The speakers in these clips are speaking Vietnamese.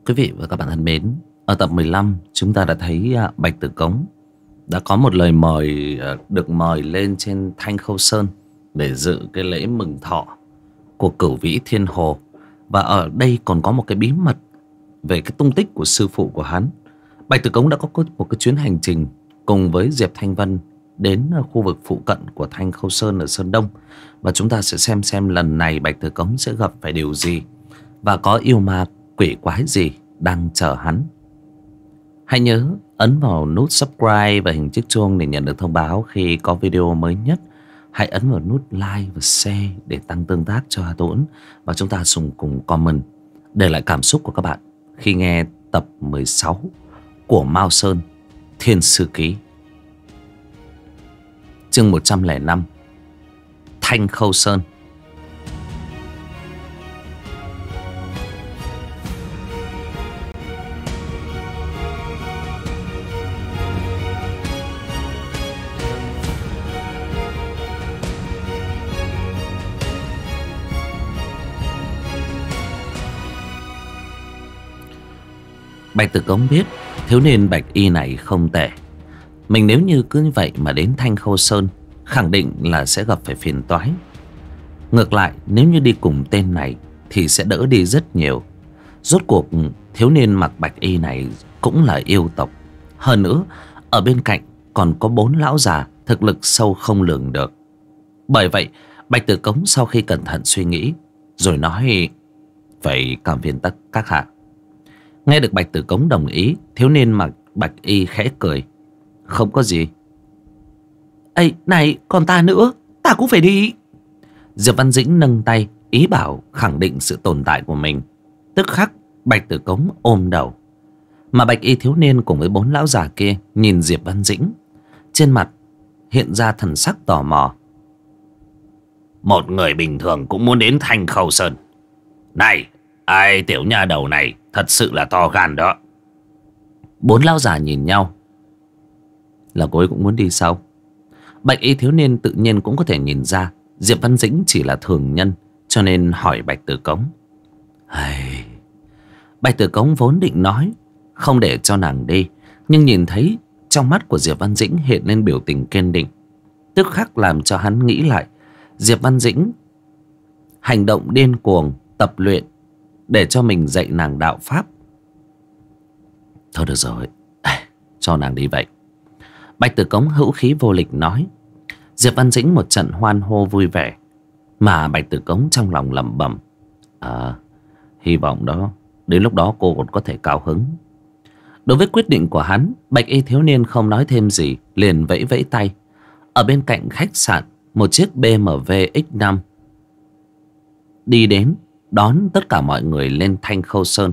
Quý vị và các bạn thân mến, ở tập 15 chúng ta đã thấy Bạch Tử Cống đã có một lời mời, được mời lên trên Thanh Khâu Sơn để dự cái lễ mừng thọ của Cửu Vĩ Thiên Hồ. Và ở đây còn có một cái bí mật về cái tung tích của sư phụ của hắn. Bạch Tử Cống đã có một cái chuyến hành trình cùng với Diệp Thanh Vân đến khu vực phụ cận của Thanh Khâu Sơn ở Sơn Đông. Và chúng ta sẽ xem lần này Bạch Tử Cống sẽ gặp phải điều gì và có yêu ma quỷ quái gì đang chờ hắn. Hãy nhớ ấn vào nút subscribe và hình chiếc chuông để nhận được thông báo khi có video mới nhất. Hãy ấn vào nút like và share để tăng tương tác cho Hà Tuấn. Và chúng ta cùng comment để lại cảm xúc của các bạn khi nghe tập 16 của Mao Sơn Thiên Sư Ký. Chương 105, Thanh Khâu Sơn. Bạch Tử Cống biết thiếu niên Bạch Y này không tệ. Mình nếu như cứ như vậy mà đến Thanh Khâu Sơn, khẳng định là sẽ gặp phải phiền toái. Ngược lại, nếu như đi cùng tên này thì sẽ đỡ đi rất nhiều. Rốt cuộc thiếu niên mặc Bạch Y này cũng là yêu tộc. Hơn nữa, ở bên cạnh còn có 4 lão già thực lực sâu không lường được. Bởi vậy, Bạch Tử Cống sau khi cẩn thận suy nghĩ rồi nói: "Vậy cảm phiền các hạ." Nghe được Bạch Tử Cống đồng ý, thiếu niên mặc Bạch Y khẽ cười: "Không có gì." "Ây, này, còn ta nữa, ta cũng phải đi." Diệp Văn Dĩnh nâng tay ý bảo khẳng định sự tồn tại của mình. Tức khắc Bạch Tử Cống ôm đầu. Mà Bạch Y thiếu niên cùng với 4 lão già kia nhìn Diệp Văn Dĩnh, trên mặt hiện ra thần sắc tò mò. "Một người bình thường cũng muốn đến Thanh Khâu Sơn. Này, ai tiểu nha đầu này thật sự là to gan đó." 4 lão già nhìn nhau. Là cô ấy cũng muốn đi sao? Bạch Y thiếu niên tự nhiên cũng có thể nhìn ra Diệp Văn Dĩnh chỉ là thường nhân, cho nên hỏi Bạch Tử Cống. Bạch Tử Cống vốn định nói không để cho nàng đi, nhưng nhìn thấy trong mắt của Diệp Văn Dĩnh hiện lên biểu tình kiên định, tức khắc làm cho hắn nghĩ lại Diệp Văn Dĩnh hành động điên cuồng tập luyện để cho mình dạy nàng đạo pháp. Thôi được rồi, cho nàng đi vậy. Bạch Tử Cống hữu khí vô lực nói. Diệp Văn Dĩnh một trận hoan hô vui vẻ, mà Bạch Tử Cống trong lòng lẩm bẩm: hy vọng đó đến lúc đó cô còn có thể cao hứng. Đối với quyết định của hắn, Bạch Y thiếu niên không nói thêm gì, liền vẫy vẫy tay. Ở bên cạnh khách sạn, một chiếc BMW X5 đi đến đón tất cả mọi người lên Thanh Khâu Sơn.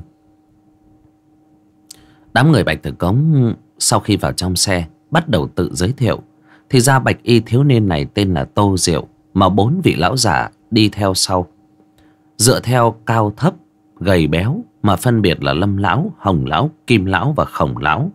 Đám người Bạch Tử Cống sau khi vào trong xe bắt đầu tự giới thiệu. Thì ra Bạch Y thiếu niên này tên là Tô Diệu, mà 4 vị lão giả đi theo sau, dựa theo cao thấp gầy béo mà phân biệt là Lâm lão, Hồng lão, Kim lão và Khổng lão.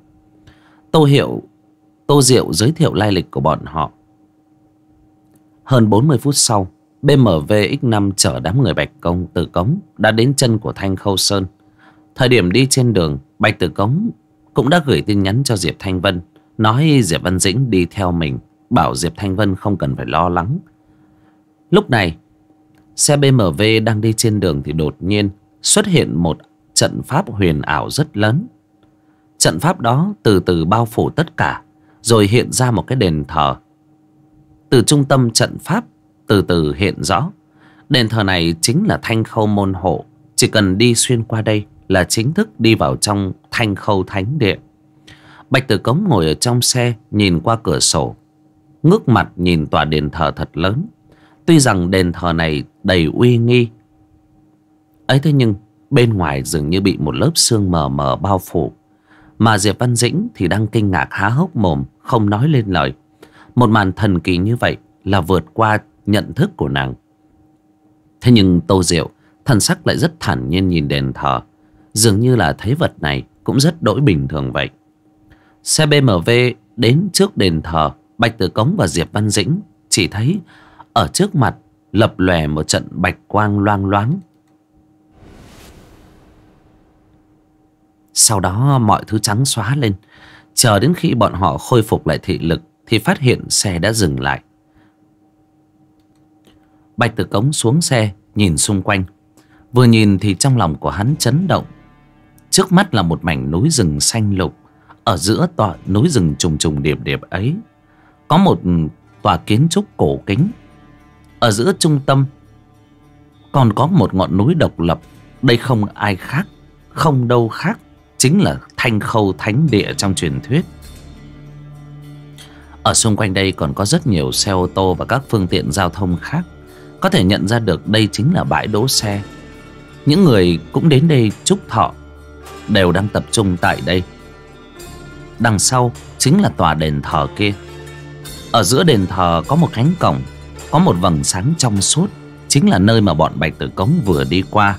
Tô Diệu giới thiệu lai lịch của bọn họ. Hơn 40 phút sau, BMW X5 chở đám người Bạch Tử Cống đã đến chân của Thanh Khâu Sơn. Thời điểm đi trên đường, Bạch Tử Cống cũng đã gửi tin nhắn cho Diệp Thanh Vân, nói Diệp Văn Dĩnh đi theo mình, bảo Diệp Thanh Vân không cần phải lo lắng. Lúc này xe BMW đang đi trên đường thì đột nhiên xuất hiện một trận pháp huyền ảo rất lớn. Trận pháp đó từ từ bao phủ tất cả, rồi hiện ra một cái đền thờ. Từ trung tâm trận pháp từ từ hiện rõ, đền thờ này chính là Thanh Khâu môn hộ. Chỉ cần đi xuyên qua đây là chính thức đi vào trong Thanh Khâu thánh điện. Bạch Tử Cống ngồi ở trong xe, nhìn qua cửa sổ, ngước mặt nhìn tòa đền thờ thật lớn. Tuy rằng đền thờ này đầy uy nghi ấy, thế nhưng bên ngoài dường như bị một lớp sương mờ mờ bao phủ. Mà Diệp Văn Dĩnh thì đang kinh ngạc há hốc mồm, không nói lên lời. Một màn thần kỳ như vậy là vượt qua nhận thức của nàng. Thế nhưng Tô Diệu thần sắc lại rất thản nhiên nhìn đền thờ, dường như là thấy vật này cũng rất đỗi bình thường vậy. Xe BMW đến trước đền thờ, Bạch Tử Cống và Diệp Văn Dĩnh chỉ thấy ở trước mặt lập lòe một trận bạch quang loang loáng. Sau đó mọi thứ trắng xóa lên. Chờ đến khi bọn họ khôi phục lại thị lực thì phát hiện xe đã dừng lại. Bạch Tử Cống xuống xe, nhìn xung quanh. Vừa nhìn thì trong lòng của hắn chấn động. Trước mắt là một mảnh núi rừng xanh lục. Ở giữa tòa núi rừng trùng trùng điệp điệp ấy có một tòa kiến trúc cổ kính. Ở giữa trung tâm còn có một ngọn núi độc lập. Đây không ai khác, không đâu khác, chính là Thanh Khâu Thánh Địa trong truyền thuyết. Ở xung quanh đây còn có rất nhiều xe ô tô và các phương tiện giao thông khác. Có thể nhận ra được đây chính là bãi đỗ xe. Những người cũng đến đây chúc thọ đều đang tập trung tại đây. Đằng sau chính là tòa đền thờ kia. Ở giữa đền thờ có một cánh cổng, có một vầng sáng trong suốt, chính là nơi mà bọn Bạch Tử Cống vừa đi qua.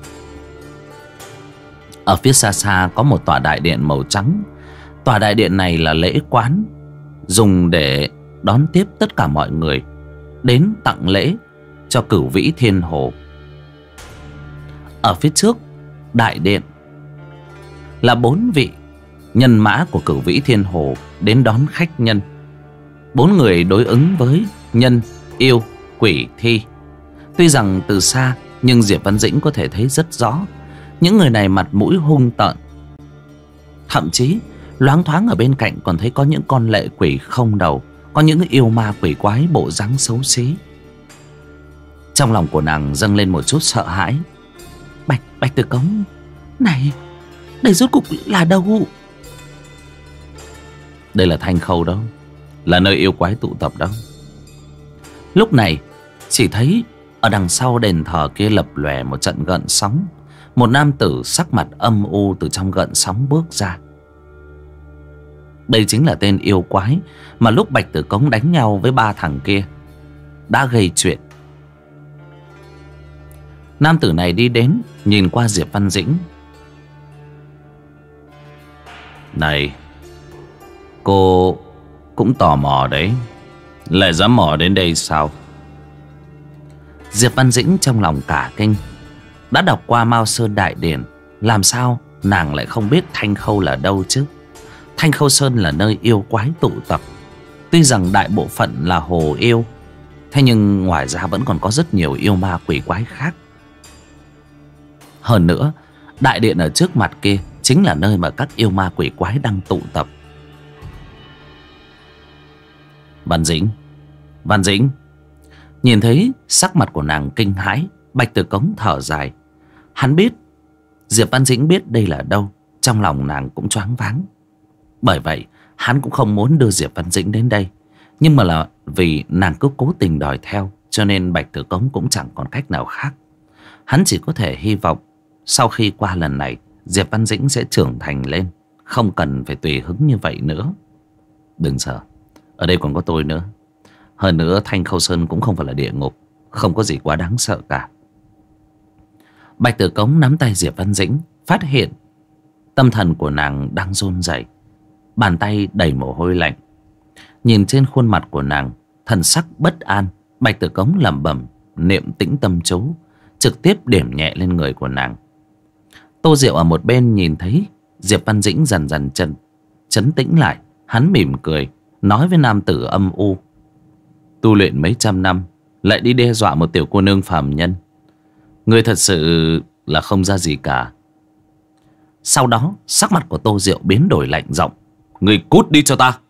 Ở phía xa xa có một tòa đại điện màu trắng. Tòa đại điện này là lễ quán, dùng để đón tiếp tất cả mọi người đến tặng lễ cho Cửu Vĩ Thiên Hồ. Ở phía trước đại điện là 4 vị nhân mã của Cửu Vĩ Thiên Hồ đến đón khách nhân. 4 người đối ứng với nhân, yêu, quỷ, thi. Tuy rằng từ xa nhưng Diệp Văn Dĩnh có thể thấy rất rõ. Những người này mặt mũi hung tợn. Thậm chí loáng thoáng ở bên cạnh còn thấy có những con lệ quỷ không đầu, có những yêu ma quỷ quái bộ dáng xấu xí. Trong lòng của nàng dâng lên một chút sợ hãi. Bạch Tử Cống, này, đây rốt cục là đâu? Đây là Thanh Khâu đó, là nơi yêu quái tụ tập đó. Lúc này chỉ thấy ở đằng sau đền thờ kia lập lòe một trận gợn sóng. Một nam tử sắc mặt âm u từ trong gợn sóng bước ra. Đây chính là tên yêu quái mà lúc Bạch Tử Cống đánh nhau với 3 thằng kia đã gây chuyện. Nam tử này đi đến, nhìn qua Diệp Văn Dĩnh. Này, cô cũng tò mò đấy, lại dám mò đến đây sao? Diệp Văn Dĩnh trong lòng cả kinh. Đã đọc qua Mao Sơn Đại Điển, làm sao nàng lại không biết Thanh Khâu là đâu chứ? Thanh Khâu Sơn là nơi yêu quái tụ tập. Tuy rằng đại bộ phận là hồ yêu, thế nhưng ngoài ra vẫn còn có rất nhiều yêu ma quỷ quái khác. Hơn nữa, đại điện ở trước mặt kia chính là nơi mà các yêu ma quỷ quái đang tụ tập. Văn Dĩnh. Nhìn thấy sắc mặt của nàng kinh hãi, Bạch Tử Cống thở dài. Hắn biết Diệp Văn Dĩnh biết đây là đâu, trong lòng nàng cũng choáng váng. Bởi vậy hắn cũng không muốn đưa Diệp Văn Dĩnh đến đây. Nhưng mà là vì nàng cứ cố tình đòi theo, cho nên Bạch Tử Cống cũng chẳng còn cách nào khác. Hắn chỉ có thể hy vọng sau khi qua lần này Diệp Văn Dĩnh sẽ trưởng thành lên, không cần phải tùy hứng như vậy nữa. Đừng sợ, ở đây còn có tôi nữa. Hơn nữa Thanh Khâu Sơn cũng không phải là địa ngục, không có gì quá đáng sợ cả. Bạch Tử Cống nắm tay Diệp Văn Dĩnh, phát hiện tâm thần của nàng đang run rẩy, bàn tay đầy mồ hôi lạnh. Nhìn trên khuôn mặt của nàng thần sắc bất an, Bạch Tử Cống lẩm bẩm niệm tĩnh tâm chú, trực tiếp điểm nhẹ lên người của nàng. Tô Diệu ở một bên nhìn thấy Diệp Văn Dĩnh dần dần trấn tĩnh lại, hắn mỉm cười nói với nam tử âm u: tu luyện mấy trăm năm lại đi đe dọa một tiểu cô nương phàm nhân, người thật sự là không ra gì cả. Sau đó sắc mặt của Tô Diệu biến đổi lạnh giọng: người cút đi cho ta.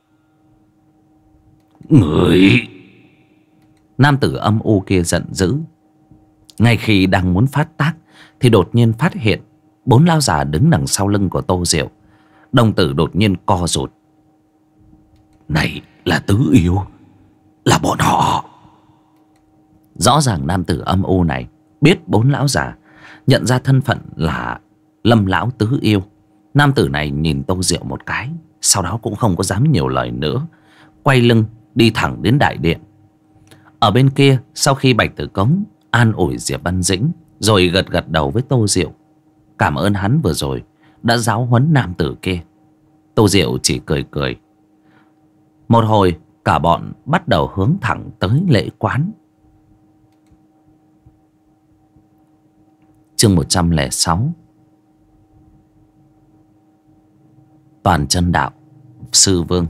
Người... Nam tử âm u kia giận dữ. Ngay khi đang muốn phát tác thì đột nhiên phát hiện 4 lão già đứng đằng sau lưng của Tô Diệu. Đồng tử đột nhiên co rụt. Này là tứ yêu, là bọn họ. Rõ ràng nam tử âm u này biết 4 lão già, nhận ra thân phận là Lâm lão tứ yêu. Nam tử này nhìn Tô Diệu một cái, sau đó cũng không có dám nhiều lời nữa, quay lưng đi thẳng đến đại điện. Ở bên kia, sau khi Bạch Tử Cống an ủi Diệp Văn Dĩnh rồi gật gật đầu với Tô Diệu, cảm ơn hắn vừa rồi đã giáo huấn nam tử kia, Tô Diệu chỉ cười cười. Một hồi cả bọn bắt đầu hướng thẳng tới lễ quán. Chương 106. Toàn chân đạo sư vương.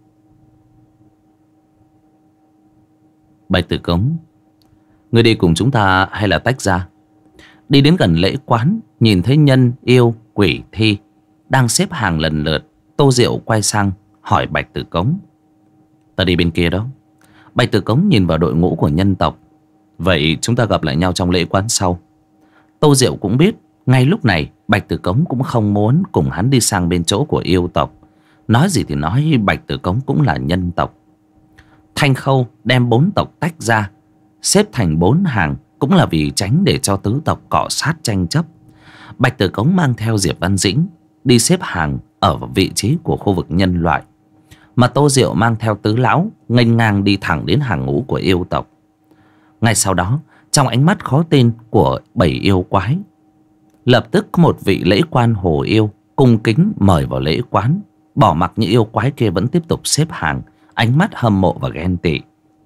Bạch Tử Cống, ngươi đi cùng chúng ta hay là tách ra? Đi đến gần lễ quán, nhìn thấy nhân, yêu, quỷ, thi đang xếp hàng lần lượt, Tô Diệu quay sang hỏi Bạch Tử Cống. Ta đi bên kia đó. Bạch Tử Cống nhìn vào đội ngũ của nhân tộc. Vậy chúng ta gặp lại nhau trong lễ quán sau. Tô Diệu cũng biết ngay lúc này Bạch Tử Cống cũng không muốn cùng hắn đi sang bên chỗ của yêu tộc. Nói gì thì nói, Bạch Tử Cống cũng là nhân tộc. Thanh Khâu đem 4 tộc tách ra, xếp thành 4 hàng, cũng là vì tránh để cho tứ tộc cọ sát tranh chấp. Bạch Tử Cống mang theo Diệp Văn Dĩnh đi xếp hàng ở vị trí của khu vực nhân loại, mà Tô Diệu mang theo Tứ Lão nghênh ngang đi thẳng đến hàng ngũ của yêu tộc. Ngay sau đó, trong ánh mắt khó tin của 7 yêu quái, lập tức có một vị lễ quan hồ yêu cung kính mời vào lễ quán, bỏ mặc những yêu quái kia vẫn tiếp tục xếp hàng, ánh mắt hâm mộ và ghen tị.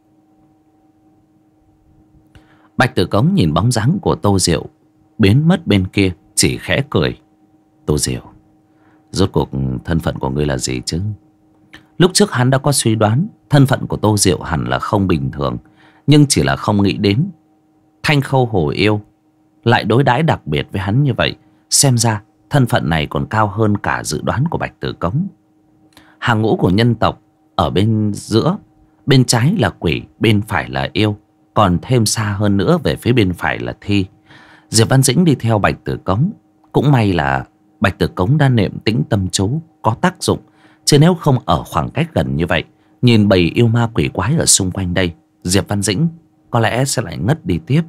Bạch Tử Cống nhìn bóng dáng của Tô Diệu biến mất bên kia, chỉ khẽ cười. Tô Diệu, rốt cuộc thân phận của ngươi là gì chứ? Lúc trước hắn đã có suy đoán thân phận của Tô Diệu hẳn là không bình thường, nhưng chỉ là không nghĩ đến Thanh Khâu hồ yêu lại đối đãi đặc biệt với hắn như vậy. Xem ra thân phận này còn cao hơn cả dự đoán của Bạch Tử Cống. Hàng ngũ của nhân tộc ở bên giữa, bên trái là quỷ, bên phải là yêu, còn thêm xa hơn nữa về phía bên phải là thi. Diệp Văn Dĩnh đi theo Bạch Tử Cống. Cũng may là Bạch Tử Cống đã niệm tĩnh tâm chú có tác dụng, chứ nếu không ở khoảng cách gần như vậy, nhìn bầy yêu ma quỷ quái ở xung quanh đây, Diệp Văn Dĩnh có lẽ sẽ lại ngất đi tiếp.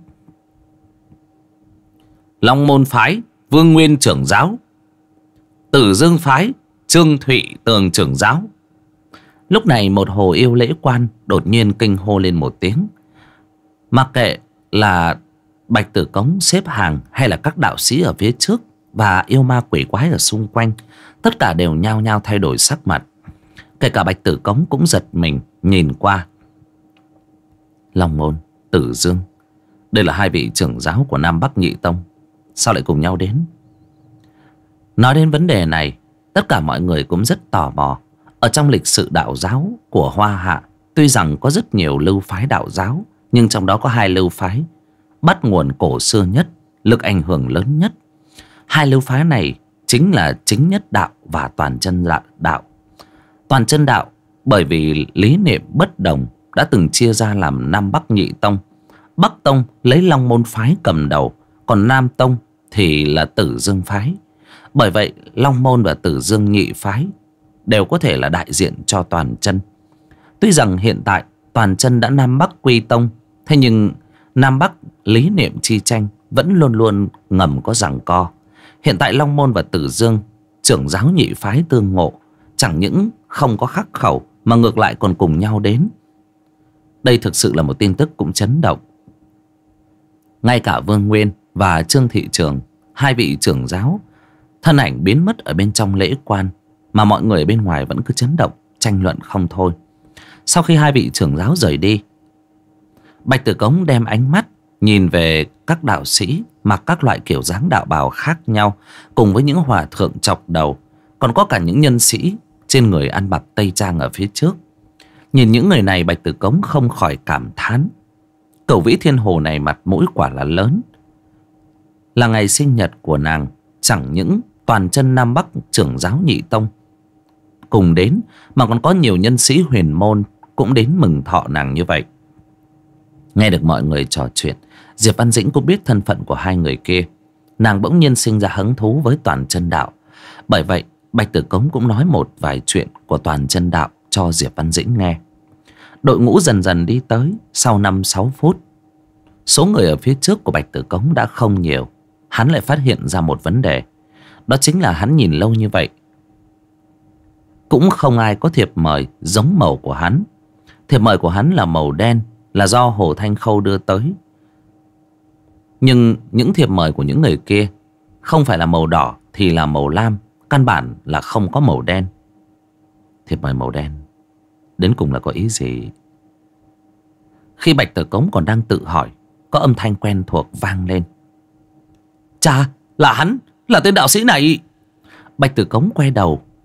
Long Môn phái Vương Nguyên trưởng giáo, Tử Dương phái Trương Thụy Tường trưởng giáo. Lúc này một hồ yêu lễ quan đột nhiên kinh hô lên một tiếng. Mặc kệ là Bạch Tử Cống xếp hàng hay là các đạo sĩ ở phía trước và yêu ma quỷ quái ở xung quanh, tất cả đều nhao nhao thay đổi sắc mặt. Kể cả Bạch Tử Cống cũng giật mình nhìn qua. Long Môn, Tử Dương, đây là hai vị trưởng giáo của Nam Bắc Nhị Tông, sao lại cùng nhau đến? Nói đến vấn đề này, tất cả mọi người cũng rất tò mò. Ở trong lịch sử đạo giáo của Hoa Hạ, tuy rằng có rất nhiều lưu phái đạo giáo, nhưng trong đó có 2 lưu phái bắt nguồn cổ xưa nhất, lực ảnh hưởng lớn nhất. 2 lưu phái này chính là Chính Nhất Đạo và Toàn Chân Đạo. Toàn Chân Đạo bởi vì lý niệm bất đồng đã từng chia ra làm Nam Bắc Nhị Tông. Bắc Tông lấy Long Môn phái cầm đầu, còn Nam Tông thì là Tử Dương phái. Bởi vậy Long Môn và Tử Dương nhị phái đều có thể là đại diện cho Toàn Chân. Tuy rằng hiện tại Toàn Chân đã Nam Bắc quy tông, thế nhưng Nam Bắc lý niệm chi tranh vẫn luôn luôn ngầm có giằng co. Hiện tại Long Môn và Tử Dương trưởng giáo nhị phái tương ngộ, chẳng những không có khắc khẩu mà ngược lại còn cùng nhau đến. Đây thực sự là một tin tức cũng chấn động. Ngay cả Vương Nguyên và Trương Thị Trường, 2 vị trưởng giáo, thân ảnh biến mất ở bên trong lễ quan, mà mọi người ở bên ngoài vẫn cứ chấn động, tranh luận không thôi. Sau khi 2 vị trưởng giáo rời đi, Bạch Tử Cống đem ánh mắt nhìn về các đạo sĩ mặc các loại kiểu dáng đạo bào khác nhau, cùng với những hòa thượng chọc đầu, còn có cả những nhân sĩ trên người ăn mặc tây trang ở phía trước. Nhìn những người này, Bạch Tử Cống không khỏi cảm thán, Cửu Vĩ Thiên Hồ này mặt mũi quả là lớn. Là ngày sinh nhật của nàng, chẳng những Toàn Chân Nam Bắc trưởng giáo nhị tông cùng đến, mà còn có nhiều nhân sĩ huyền môn cũng đến mừng thọ nàng như vậy. Nghe được mọi người trò chuyện, Diệp Văn Dĩnh cũng biết thân phận của 2 người kia. Nàng bỗng nhiên sinh ra hứng thú với Toàn Chân Đạo. Bởi vậy Bạch Tử Cống cũng nói một vài chuyện của Toàn Chân Đạo cho Diệp Văn Dĩnh nghe. Đội ngũ dần dần đi tới. Sau 5-6 phút, số người ở phía trước của Bạch Tử Cống đã không nhiều. Hắn lại phát hiện ra một vấn đề. Đó chính là hắn nhìn lâu như vậy cũng không ai có thiệp mời giống màu của hắn. Thiệp mời của hắn là màu đen, là do Hồ Thanh Khâu đưa tới. Nhưng những thiệp mời của những người kia không phải là màu đỏ thì là màu lam, căn bản là không có màu đen. Thiệp mời màu đen đến cùng là có ý gì? Khi Bạch Tử Cống còn đang tự hỏi, có âm thanh quen thuộc vang lên. Chà, là hắn, là tên đạo sĩ này. Bạch Tử Cống quay đầu,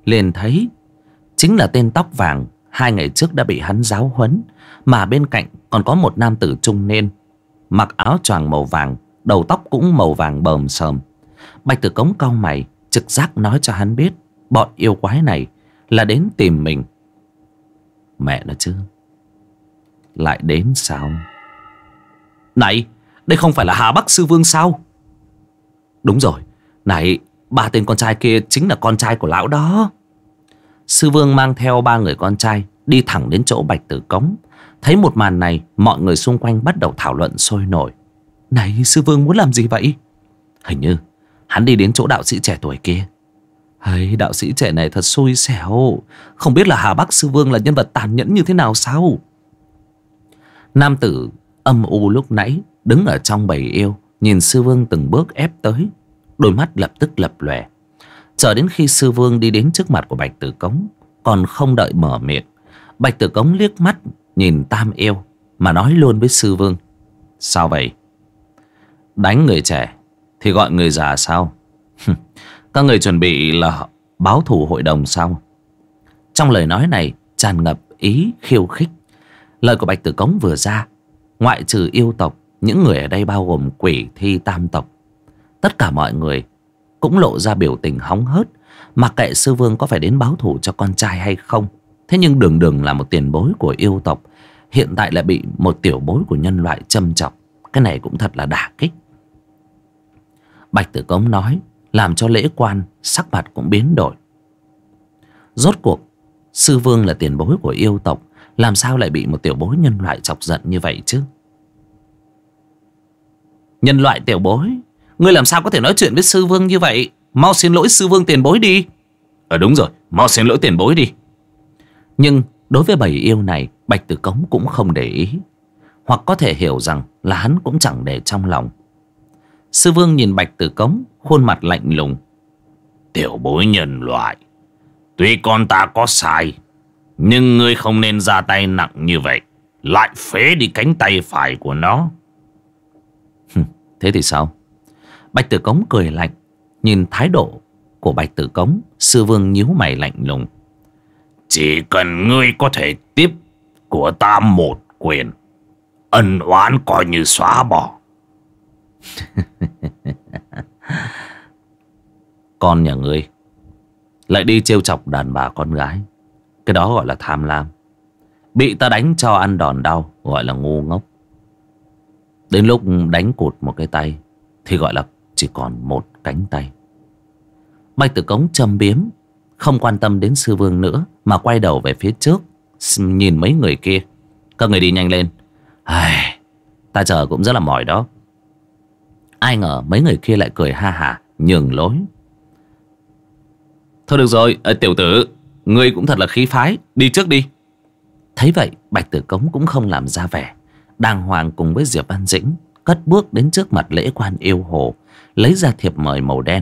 liền thấy chính là tên tóc vàng 2 ngày trước đã bị hắn giáo huấn, mà bên cạnh còn có một nam tử trung niên mặc áo choàng màu vàng, đầu tóc cũng màu vàng bờm sờm. Bạch Tử Cống cau mày, trực giác nói cho hắn biết bọn yêu quái này là đến tìm mình. Mẹ nó chứ, lại đến sao? Này, đây không phải là Hà Bắc Sư Vương sao? Đúng rồi, này, 3 tên con trai kia chính là con trai của lão đó. Sư Vương mang theo 3 người con trai đi thẳng đến chỗ Bạch Tử Cống. Thấy một màn này, mọi người xung quanh bắt đầu thảo luận sôi nổi. Này, Sư Vương muốn làm gì vậy? Hình như hắn đi đến chỗ đạo sĩ trẻ tuổi kia. Hay, đạo sĩ trẻ này thật xui xẻo. Không biết là Hà Bắc Sư Vương là nhân vật tàn nhẫn như thế nào sao? Nam tử âm u lúc nãy đứng ở trong bầy yêu, nhìn Sư Vương từng bước ép tới, đôi mắt lập tức lập lòe. Chờ đến khi Sư Vương đi đến trước mặt của Bạch Tử Cống, còn không đợi mở miệng, Bạch Tử Cống liếc mắt nhìn tam yêu mà nói luôn với Sư Vương. Sao vậy? Đánh người trẻ thì gọi người già sao? Các người chuẩn bị là báo thù hội đồng sao? Trong lời nói này tràn ngập ý khiêu khích. Lời của Bạch Tử Cống vừa ra, ngoại trừ yêu tộc, những người ở đây bao gồm quỷ thi tam tộc, tất cả mọi người cũng lộ ra biểu tình hóng hớt. Mặc kệ Sư Vương có phải đến báo thù cho con trai hay không, thế nhưng đường đường là một tiền bối của yêu tộc, hiện tại lại bị một tiểu bối của nhân loại châm chọc. Cái này cũng thật là đả kích. Bạch Tử Cống nói làm cho lễ quan sắc mặt cũng biến đổi. Rốt cuộc Sư Vương là tiền bối của yêu tộc, làm sao lại bị một tiểu bối nhân loại chọc giận như vậy chứ? Nhân loại tiểu bối? Ngươi làm sao có thể nói chuyện với Sư Vương như vậy? Mau xin lỗi Sư Vương tiền bối đi. Đúng rồi, mau xin lỗi tiền bối đi. Nhưng đối với bầy yêu này, Bạch Tử Cống cũng không để ý, hoặc có thể hiểu rằng là hắn cũng chẳng để trong lòng. Sư Vương nhìn Bạch Tử Cống, khuôn mặt lạnh lùng. Tiểu bối nhân loại, tuy con ta có sai, nhưng ngươi không nên ra tay nặng như vậy, lại phế đi cánh tay phải của nó. Thế thì sao? Bạch Tử Cống cười lạnh. Nhìn thái độ của Bạch Tử Cống, Sư Vương nhíu mày lạnh lùng. Chỉ cần ngươi có thể tiếp của ta một quyền, ân oán coi như xóa bỏ. Con nhà ngươi lại đi trêu chọc đàn bà con gái, cái đó gọi là tham lam. Bị ta đánh cho ăn đòn đau gọi là ngu ngốc. Đến lúc đánh cụt một cái tay thì gọi là chỉ còn một cánh tay. Bạch Tử Cống châm biếm, không quan tâm đến Sư Vương nữa, mà quay đầu về phía trước, nhìn mấy người kia. Các người đi nhanh lên, ta chờ cũng rất là mỏi đó. Ai ngờ mấy người kia lại cười ha hả nhường lối. Thôi được rồi, tiểu tử, ngươi cũng thật là khí phái, đi trước đi. Thấy vậy, Bạch Tử Cống cũng không làm ra vẻ, đàng hoàng cùng với Diệp Văn Dĩnh cất bước đến trước mặt lễ quan yêu hồ, lấy ra thiệp mời màu đen.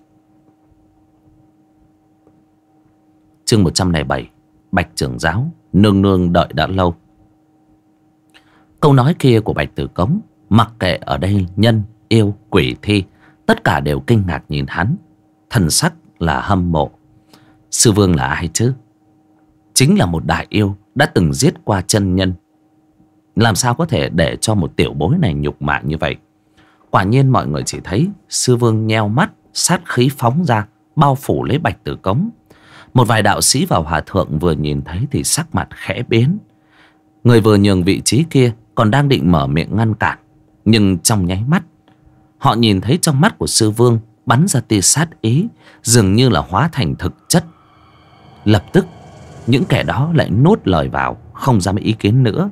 Chương 107. Bạch trưởng giáo, nương nương đợi đã lâu. Câu nói kia của Bạch Tử Cống, mặc kệ ở đây nhân, yêu, quỷ thi, tất cả đều kinh ngạc nhìn hắn, thần sắc là hâm mộ. Sư Vương là ai chứ? Chính là một đại yêu đã từng giết qua chân nhân, làm sao có thể để cho một tiểu bối này nhục mạ như vậy? Quả nhiên mọi người chỉ thấy Sư Vương nheo mắt, sát khí phóng ra, bao phủ lấy Bạch Tử Cống. Một vài đạo sĩ và hòa thượng vừa nhìn thấy thì sắc mặt khẽ biến. Người vừa nhường vị trí kia còn đang định mở miệng ngăn cản, nhưng trong nháy mắt họ nhìn thấy trong mắt của Sư Vương bắn ra tia sát ý, dường như là hóa thành thực chất. Lập tức những kẻ đó lại nuốt lời vào, không dám ý kiến nữa.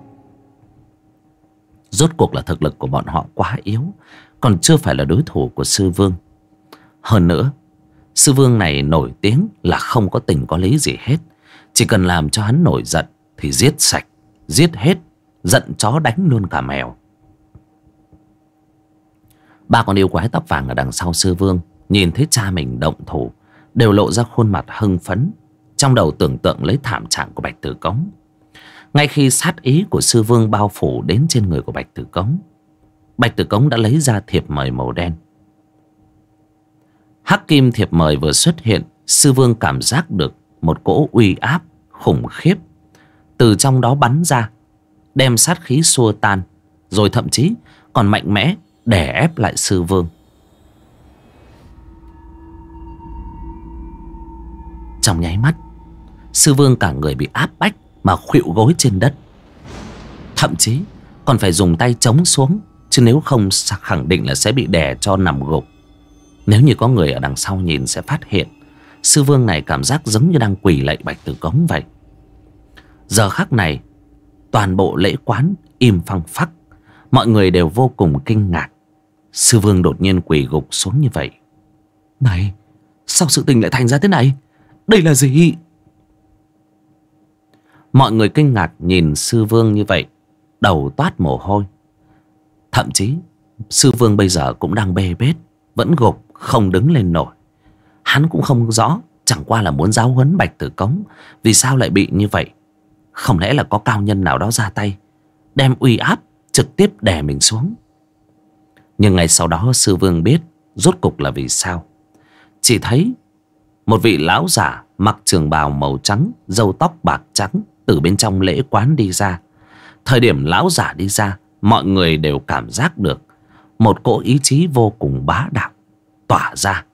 Rốt cuộc là thực lực của bọn họ quá yếu, còn chưa phải là đối thủ của Sư Vương. Hơn nữa, Sư Vương này nổi tiếng là không có tình có lý gì hết. Chỉ cần làm cho hắn nổi giận thì giết sạch, giết hết, giận chó đánh luôn cả mèo. 3 con yêu quái tóc vàng ở đằng sau Sư Vương nhìn thấy cha mình động thủ, đều lộ ra khuôn mặt hưng phấn, trong đầu tưởng tượng lấy thảm trạng của Bạch Tử Cống. Ngay khi sát ý của Sư Vương bao phủ đến trên người của Bạch Tử Cống, Bạch Tử Cống đã lấy ra thiệp mời màu đen. Hắc kim thiệp mời vừa xuất hiện, Sư Vương cảm giác được một cỗ uy áp khủng khiếp từ trong đó bắn ra, đem sát khí xua tan, rồi thậm chí còn mạnh mẽ đè ép lại sư vương. Trong nháy mắt, sư vương cả người bị áp bách mà khuỵu gối trên đất, thậm chí còn phải dùng tay chống xuống, chứ nếu không khẳng định là sẽ bị đè cho nằm gục. Nếu như có người ở đằng sau nhìn sẽ phát hiện sư vương này cảm giác giống như đang quỳ lạy Bạch Tử Cống vậy. Giờ khắc này, toàn bộ lễ quán im phăng phắc, mọi người đều vô cùng kinh ngạc. Sư vương đột nhiên quỳ gục xuống như vậy. Này, sao sự tình lại thành ra thế này? Đây là gì? Mọi người kinh ngạc nhìn sư vương như vậy, đầu toát mồ hôi. Thậm chí sư vương bây giờ cũng đang bê bết, vẫn gục không đứng lên nổi. Hắn cũng không rõ, chẳng qua là muốn giáo huấn Bạch Tử Cống vì sao lại bị như vậy. Không lẽ là có cao nhân nào đó ra tay, đem uy áp trực tiếp đè mình xuống. Nhưng ngay sau đó sư vương biết rốt cục là vì sao. Chỉ thấy một vị lão giả mặc trường bào màu trắng, râu tóc bạc trắng từ bên trong lễ quán đi ra. Thời điểm lão giả đi ra, mọi người đều cảm giác được một cỗ ý chí vô cùng bá đạo tỏa ra.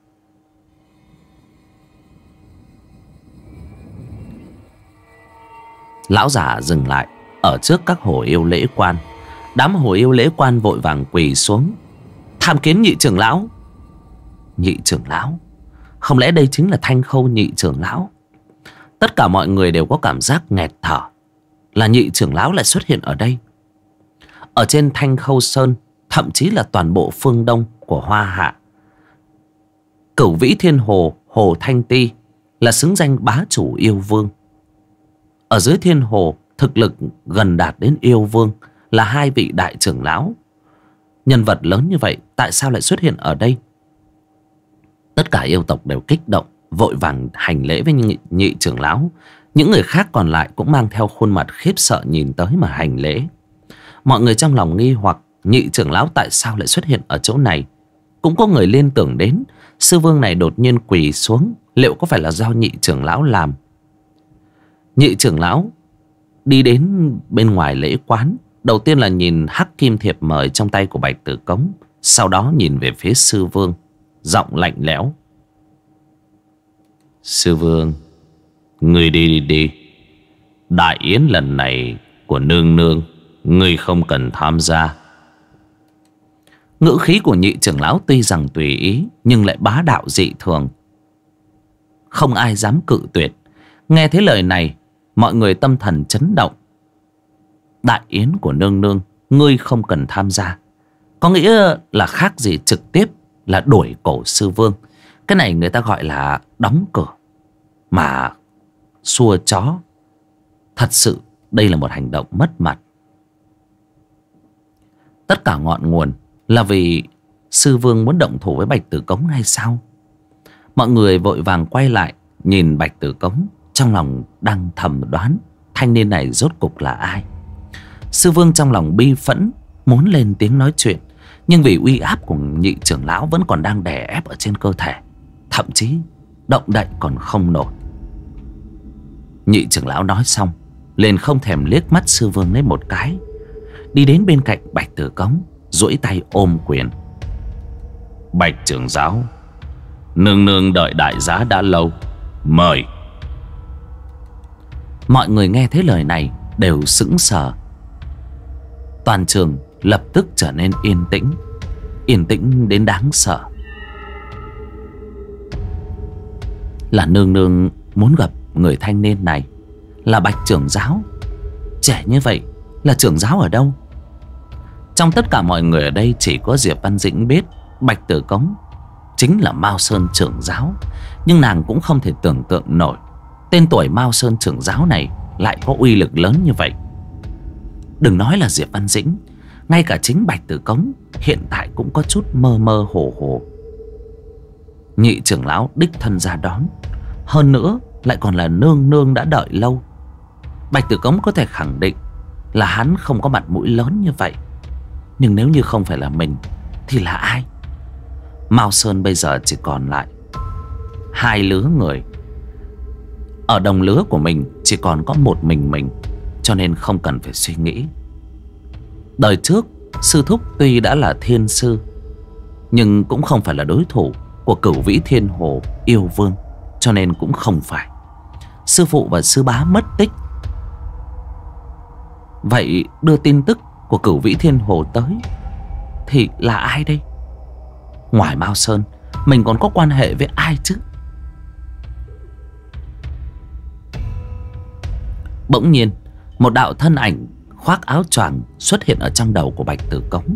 Lão giả dừng lại ở trước các hồ yêu lễ quan. Đám hồ yêu lễ quan vội vàng quỳ xuống tham kiến nhị trưởng lão. Nhị trưởng lão? Không lẽ đây chính là Thanh Khâu nhị trưởng lão? Tất cả mọi người đều có cảm giác nghẹt thở. Là nhị trưởng lão lại xuất hiện ở đây. Ở trên Thanh Khâu Sơn, thậm chí là toàn bộ phương đông của Hoa Hạ, Cửu Vĩ Thiên Hồ, Hồ Thanh Ti là xứng danh bá chủ yêu vương. Ở dưới Thiên Hồ, thực lực gần đạt đến yêu vương là hai vị đại trưởng lão. Nhân vật lớn như vậy tại sao lại xuất hiện ở đây? Tất cả yêu tộc đều kích động, vội vàng hành lễ với nhị trưởng lão. Những người khác còn lại cũng mang theo khuôn mặt khiếp sợ nhìn tới mà hành lễ. Mọi người trong lòng nghi hoặc nhị trưởng lão tại sao lại xuất hiện ở chỗ này. Cũng có người liên tưởng đến sư vương này đột nhiên quỳ xuống, liệu có phải là do nhị trưởng lão làm? Nhị trưởng lão đi đến bên ngoài lễ quán, đầu tiên là nhìn hắc kim thiệp mời trong tay của Bạch Tử Cống, sau đó nhìn về phía sư vương, giọng lạnh lẽo. Sư vương, người đi. Đại yến lần này của nương nương, người không cần tham gia. Ngữ khí của nhị trưởng lão tuy rằng tùy ý, nhưng lại bá đạo dị thường. Không ai dám cự tuyệt. Nghe thấy lời này, mọi người tâm thần chấn động. Đại yến của nương nương, ngươi không cần tham gia, có nghĩa là khác gì trực tiếp là đuổi cổ sư vương. Cái này người ta gọi là đóng cửa mà xua chó. Thật sự đây là một hành động mất mặt. Tất cả ngọn nguồn là vì sư vương muốn động thủ với Bạch Tử Cống hay sao? Mọi người vội vàng quay lại nhìn Bạch Tử Cống, trong lòng đang thầm đoán thanh niên này rốt cục là ai. Sư vương trong lòng bi phẫn, muốn lên tiếng nói chuyện, nhưng vì uy áp của nhị trưởng lão vẫn còn đang đè ép ở trên cơ thể, thậm chí động đậy còn không nổi. Nhị trưởng lão nói xong liền không thèm liếc mắt sư vương lấy một cái, đi đến bên cạnh Bạch Tử Cống, duỗi tay ôm quyền. Bạch trưởng giáo, nương nương đợi đại giá đã lâu, mời. Mọi người nghe thấy lời này đều sững sờ. Toàn trường lập tức trở nên yên tĩnh, yên tĩnh đến đáng sợ. Là nương nương muốn gặp người thanh niên này, là Bạch trưởng giáo. Trẻ như vậy là trưởng giáo ở đâu? Trong tất cả mọi người ở đây chỉ có Diệp Văn Dĩnh biết Bạch Tử Cống chính là Mao Sơn trưởng giáo. Nhưng nàng cũng không thể tưởng tượng nổi tên tuổi Mao Sơn trưởng giáo này lại có uy lực lớn như vậy. Đừng nói là Diệp Văn Dĩnh, ngay cả chính Bạch Tử Cống hiện tại cũng có chút mơ mơ hồ hồ. Nhị trưởng lão đích thân ra đón, hơn nữa lại còn là nương nương đã đợi lâu. Bạch Tử Cống có thể khẳng định là hắn không có mặt mũi lớn như vậy. Nhưng nếu như không phải là mình thì là ai? Mao Sơn bây giờ chỉ còn lại hai lứa người. Ở đồng lứa của mình chỉ còn có một mình, cho nên không cần phải suy nghĩ. Đời trước sư thúc tuy đã là thiên sư, nhưng cũng không phải là đối thủ của Cửu Vĩ Thiên Hồ yêu vương, cho nên cũng không phải. Sư phụ và sư bá mất tích. Vậy đưa tin tức của Cửu Vĩ Thiên Hồ tới thì là ai đây? Ngoài Mao Sơn, mình còn có quan hệ với ai chứ? Bỗng nhiên một đạo thân ảnh khoác áo choàng xuất hiện ở trong đầu của Bạch Tử Cống.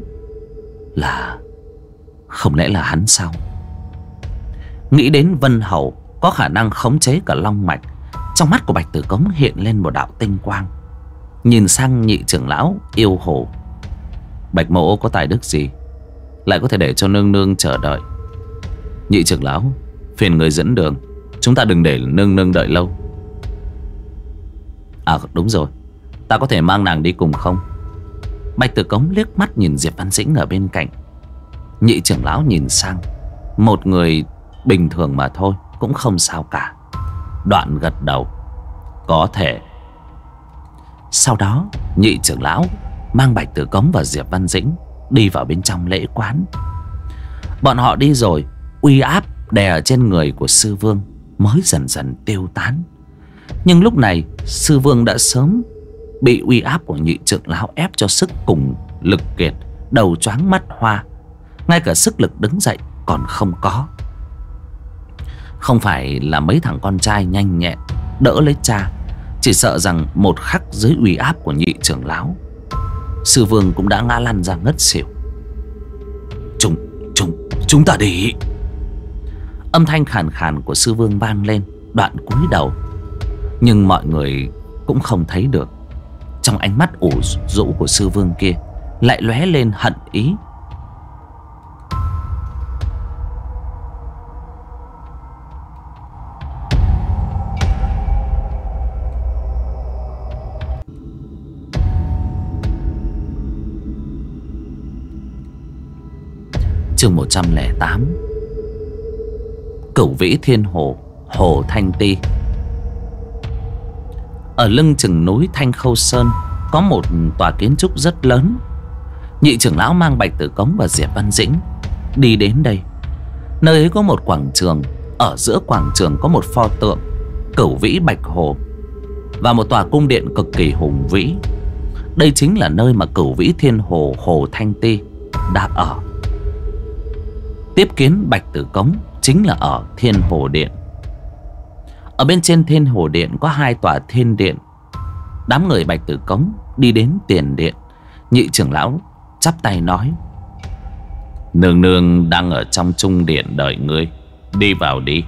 Không lẽ là hắn sao? Nghĩ đến Vân Hầu có khả năng khống chế cả long mạch, trong mắt của Bạch Tử Cống hiện lên một đạo tinh quang. Nhìn sang nhị trưởng lão yêu hồ. Bạch mỗ có tài đức gì lại có thể để cho nương nương chờ đợi? Nhị trưởng lão, phiền người dẫn đường, chúng ta đừng để nương nương đợi lâu. À đúng rồi, ta có thể mang nàng đi cùng không? Bạch Tử Cống liếc mắt nhìn Diệp Văn Dĩnh ở bên cạnh. Nhị trưởng lão nhìn sang, một người bình thường mà thôi, cũng không sao cả. Đoạn gật đầu, có thể. Sau đó nhị trưởng lão mang Bạch Tử Cống và Diệp Văn Dĩnh đi vào bên trong lễ quán. Bọn họ đi rồi, uy áp đè ở trên người của sư vương mới dần dần tiêu tán. Nhưng lúc này sư vương đã sớm bị uy áp của nhị trưởng lão ép cho sức cùng lực kiệt, đầu choáng mắt hoa, ngay cả sức lực đứng dậy còn không có. Không phải là mấy thằng con trai nhanh nhẹn đỡ lấy cha, chỉ sợ rằng một khắc dưới uy áp của nhị trưởng lão, sư vương cũng đã ngã lăn ra ngất xỉu. Chúng ta đi. Âm thanh khàn khàn của sư vương vang lên, đoạn cúi đầu. Nhưng mọi người cũng không thấy được. Trong ánh mắt ủ rũ của sư vương kia lại lóe lên hận ý. Chương 108. Cửu Vĩ Thiên Hồ, Hồ Thanh Ti. Ở lưng chừng núi Thanh Khâu Sơn có một tòa kiến trúc rất lớn. Nhị trưởng lão mang Bạch Tử Cống và Diệp Văn Dĩnh đi đến đây. Nơi ấy có một quảng trường. Ở giữa quảng trường có một pho tượng Cửu Vĩ Bạch Hồ và một tòa cung điện cực kỳ hùng vĩ. Đây chính là nơi mà Cửu Vĩ Thiên Hồ, Hồ Thanh Ti đã ở. Tiếp kiến Bạch Tử Cống chính là ở Thiên Hồ Điện. Ở bên trên Thiên Hồ Điện có hai tòa thiên điện. Đám người Bạch Tử Cống đi đến tiền điện. Nhị trưởng lão chắp tay nói: nương nương đang ở trong trung điện đợi ngươi, đi vào đi.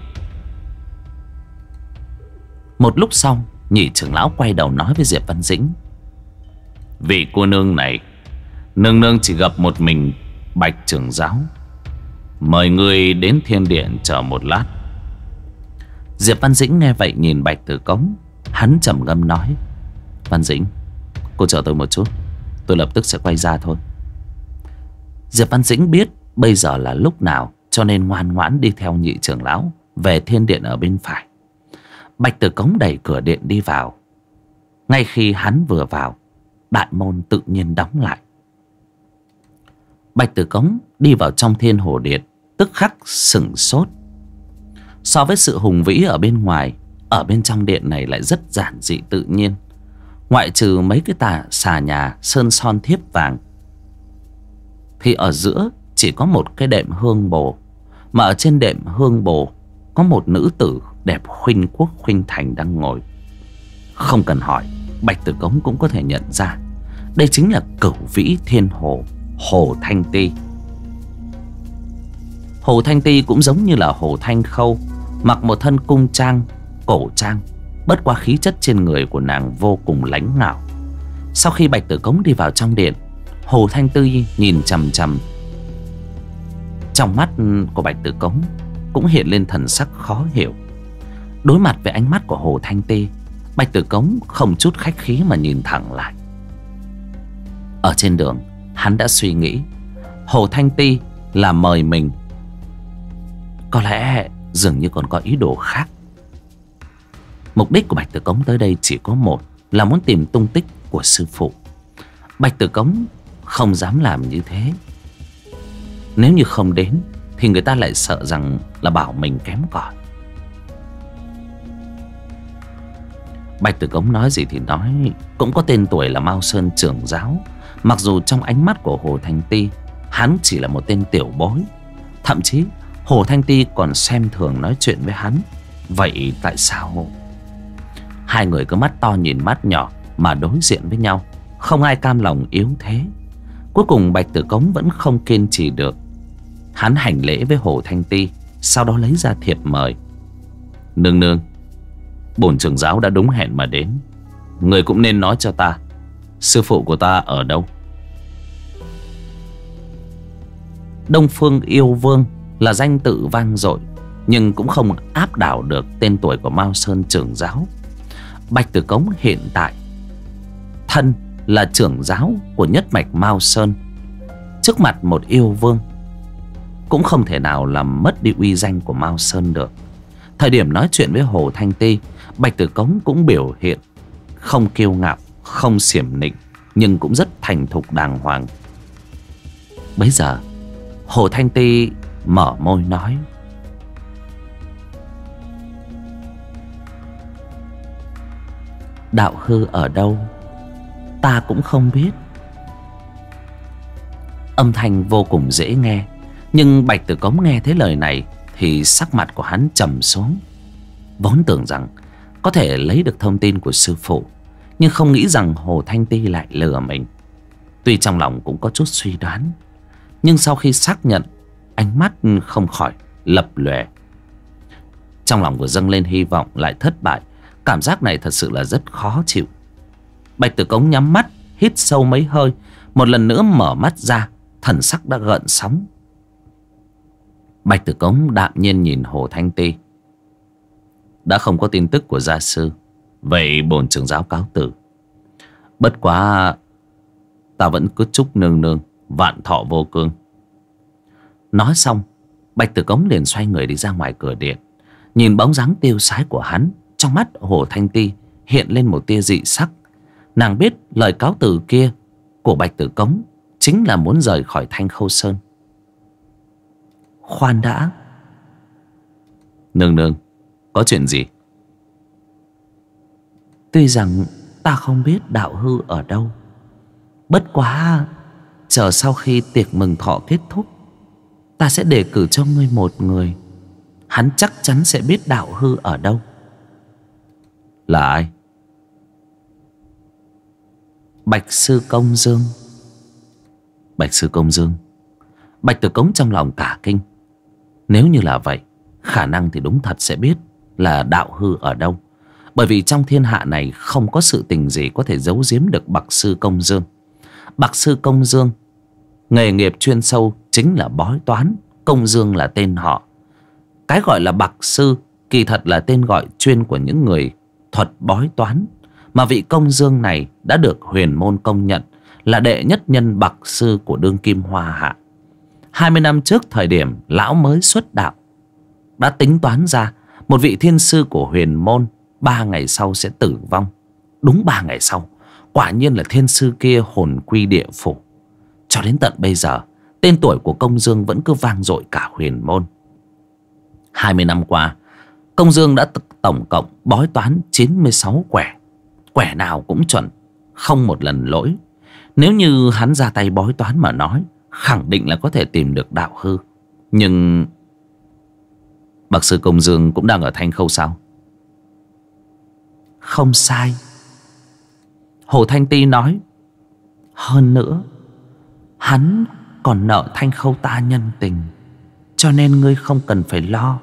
Một lúc sau, nhị trưởng lão quay đầu nói với Diệp Văn Dĩnh: vị cô nương này, nương nương chỉ gặp một mình Bạch trưởng giáo, mời ngươi đến thiên điện chờ một lát. Diệp Văn Dĩnh nghe vậy nhìn Bạch Tử Cống. Hắn trầm ngâm nói: Văn Dĩnh, cô chờ tôi một chút, tôi lập tức sẽ quay ra thôi. Diệp Văn Dĩnh biết bây giờ là lúc nào, cho nên ngoan ngoãn đi theo nhị trưởng lão về thiên điện ở bên phải. Bạch Tử Cống đẩy cửa điện đi vào. Ngay khi hắn vừa vào, đại môn tự nhiên đóng lại. Bạch Tử Cống đi vào trong Thiên Hồ Điện, tức khắc sửng sốt. So với sự hùng vĩ ở bên ngoài, ở bên trong điện này lại rất giản dị tự nhiên. Ngoại trừ mấy cái xà nhà sơn son thiếp vàng, thì ở giữa chỉ có một cái đệm hương bồ. Mà ở trên đệm hương bồ có một nữ tử đẹp khuynh quốc khuynh thành đang ngồi. Không cần hỏi, Bạch Tử Cống cũng có thể nhận ra đây chính là Cửu Vĩ Thiên Hồ, Hồ Thanh Ti. Hồ Thanh Ti cũng giống như là Hồ Thanh Khâu, mặc một thân cung trang, cổ trang. Bất qua khí chất trên người của nàng vô cùng lãnh ngạo. Sau khi Bạch Tử Cống đi vào trong điện, Hồ Thanh Ti nhìn chằm chằm. Trong mắt của Bạch Tử Cống cũng hiện lên thần sắc khó hiểu. Đối mặt với ánh mắt của Hồ Thanh Ti, Bạch Tử Cống không chút khách khí mà nhìn thẳng lại. Ở trên đường, hắn đã suy nghĩ Hồ Thanh Ti là mời mình. Có lẽ dường như còn có ý đồ khác. Mục đích của Bạch Tử Cống tới đây chỉ có một, là muốn tìm tung tích của sư phụ. Bạch Tử Cống không dám làm như thế. Nếu như không đến thì người ta lại sợ rằng là bảo mình kém cỏi. Bạch Tử Cống nói gì thì nói, cũng có tên tuổi là Mao Sơn trưởng giáo. Mặc dù trong ánh mắt của Hồ Thanh Ti, hắn chỉ là một tên tiểu bối. Thậm chí Hồ Thanh Ti còn xem thường nói chuyện với hắn. Vậy tại sao hai người cứ mắt to nhìn mắt nhỏ mà đối diện với nhau, không ai cam lòng yếu thế? Cuối cùng Bạch Tử Cống vẫn không kiên trì được. Hắn hành lễ với Hồ Thanh Ti, sau đó lấy ra thiệp mời. Nương nương, bổn trưởng giáo đã đúng hẹn mà đến. Người cũng nên nói cho ta, sư phụ của ta ở đâu? Đông Phương Yêu Vương là danh tự vang dội, nhưng cũng không áp đảo được tên tuổi của Mao Sơn trưởng giáo. Bạch Tử Cống hiện tại thân là trưởng giáo của nhất mạch Mao Sơn. Trước mặt một yêu vương cũng không thể nào làm mất đi uy danh của Mao Sơn được. Thời điểm nói chuyện với Hồ Thanh Ti, Bạch Tử Cống cũng biểu hiện không kiêu ngạo, không xiểm nịnh, nhưng cũng rất thành thục đàng hoàng. Bấy giờ Hồ Thanh Ti mở môi nói: đạo hư ở đâu ta cũng không biết. Âm thanh vô cùng dễ nghe, nhưng Bạch Tử Cống nghe thấy lời này thì sắc mặt của hắn trầm xuống. Vốn tưởng rằng có thể lấy được thông tin của sư phụ, nhưng không nghĩ rằng Hồ Thanh Ti lại lừa mình. Tuy trong lòng cũng có chút suy đoán, nhưng sau khi xác nhận, ánh mắt không khỏi lập lòe. Trong lòng vừa dâng lên hy vọng lại thất bại. Cảm giác này thật sự là rất khó chịu. Bạch Tử Cống nhắm mắt, hít sâu mấy hơi, một lần nữa mở mắt ra, thần sắc đã gợn sóng. Bạch Tử Cống đạm nhiên nhìn Hồ Thanh Ti. Đã không có tin tức của gia sư, vậy bổn trưởng giáo cáo từ. Bất quá ta vẫn cứ chúc nương nương vạn thọ vô cương. Nói xong, Bạch Tử Cống liền xoay người đi ra ngoài cửa điện. Nhìn bóng dáng tiêu sái của hắn, trong mắt Hồ Thanh Ti hiện lên một tia dị sắc. Nàng biết lời cáo từ kia của Bạch Tử Cống chính là muốn rời khỏi Thanh Khâu Sơn. Khoan đã. Nương nương, có chuyện gì? Tuy rằng ta không biết đạo hư ở đâu, bất quá chờ sau khi tiệc mừng thọ kết thúc, ta sẽ đề cử cho ngươi một người. Hắn chắc chắn sẽ biết đạo hư ở đâu. Là ai? Bạch Sư Công Dương. Bạch Sư Công Dương. Bạch Tử Cống trong lòng cả kinh. Nếu như là vậy, khả năng thì đúng thật sẽ biết là đạo hư ở đâu. Bởi vì trong thiên hạ này không có sự tình gì có thể giấu giếm được Bạch Sư Công Dương. Bạch Sư Công Dương nghề nghiệp chuyên sâu chính là bói toán. Công Dương là tên họ. Cái gọi là Bạch Sư kỳ thật là tên gọi chuyên của những người thuật bói toán. Mà vị Công Dương này đã được huyền môn công nhận là đệ nhất nhân Bạch Sư của đương kim Hoa Hạ. 20 năm trước, thời điểm lão mới xuất đạo, đã tính toán ra một vị thiên sư của huyền môn 3 ngày sau sẽ tử vong. Đúng 3 ngày sau, quả nhiên là thiên sư kia hồn quy địa phủ. Cho đến tận bây giờ, tên tuổi của Công Dương vẫn cứ vang dội cả huyền môn. 20 năm qua, Công Dương đã tổng cộng bói toán 96 quẻ. Quẻ nào cũng chuẩn, không một lần lỗi. Nếu như hắn ra tay bói toán mà nói, khẳng định là có thể tìm được đạo hư. Nhưng Bạch Sư Công Dương cũng đang ở Thanh Khâu sao? Không sai. Hồ Thanh Ti nói. Hơn nữa, hắn còn nợ Thanh Khâu ta nhân tình, cho nên ngươi không cần phải lo.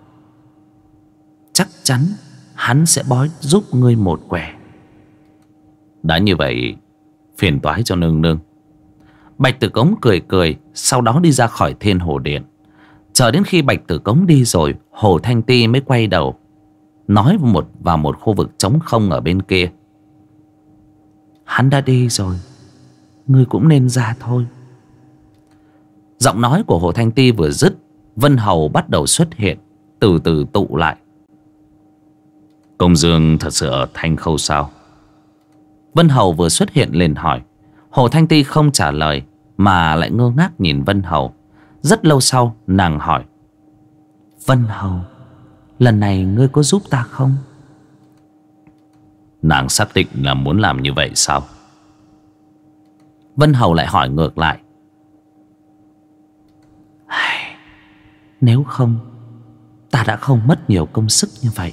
Chắc chắn hắn sẽ bói giúp ngươi một quẻ. Đã như vậy, phiền toái cho nương nương. Bạch Tử Cống cười cười, sau đó đi ra khỏi Thiên Hồ Điện. Chờ đến khi Bạch Tử Cống đi rồi, Hồ Thanh Ti mới quay đầu nói vào một khu vực trống không ở bên kia. Hắn đã đi rồi, ngươi cũng nên ra thôi. Giọng nói của Hồ Thanh Ti vừa dứt, Vân Hầu bắt đầu xuất hiện, từ từ tụ lại. Công Dương thật sự ở Thanh Khâu sao? Vân Hầu vừa xuất hiện liền hỏi. Hồ Thanh Ti không trả lời mà lại ngơ ngác nhìn Vân Hầu. Rất lâu sau nàng hỏi: Vân Hầu, lần này ngươi có giúp ta không? Nàng xác định là muốn làm như vậy sao? Vân Hầu lại hỏi ngược lại: Nếu không, ta đã không mất nhiều công sức như vậy.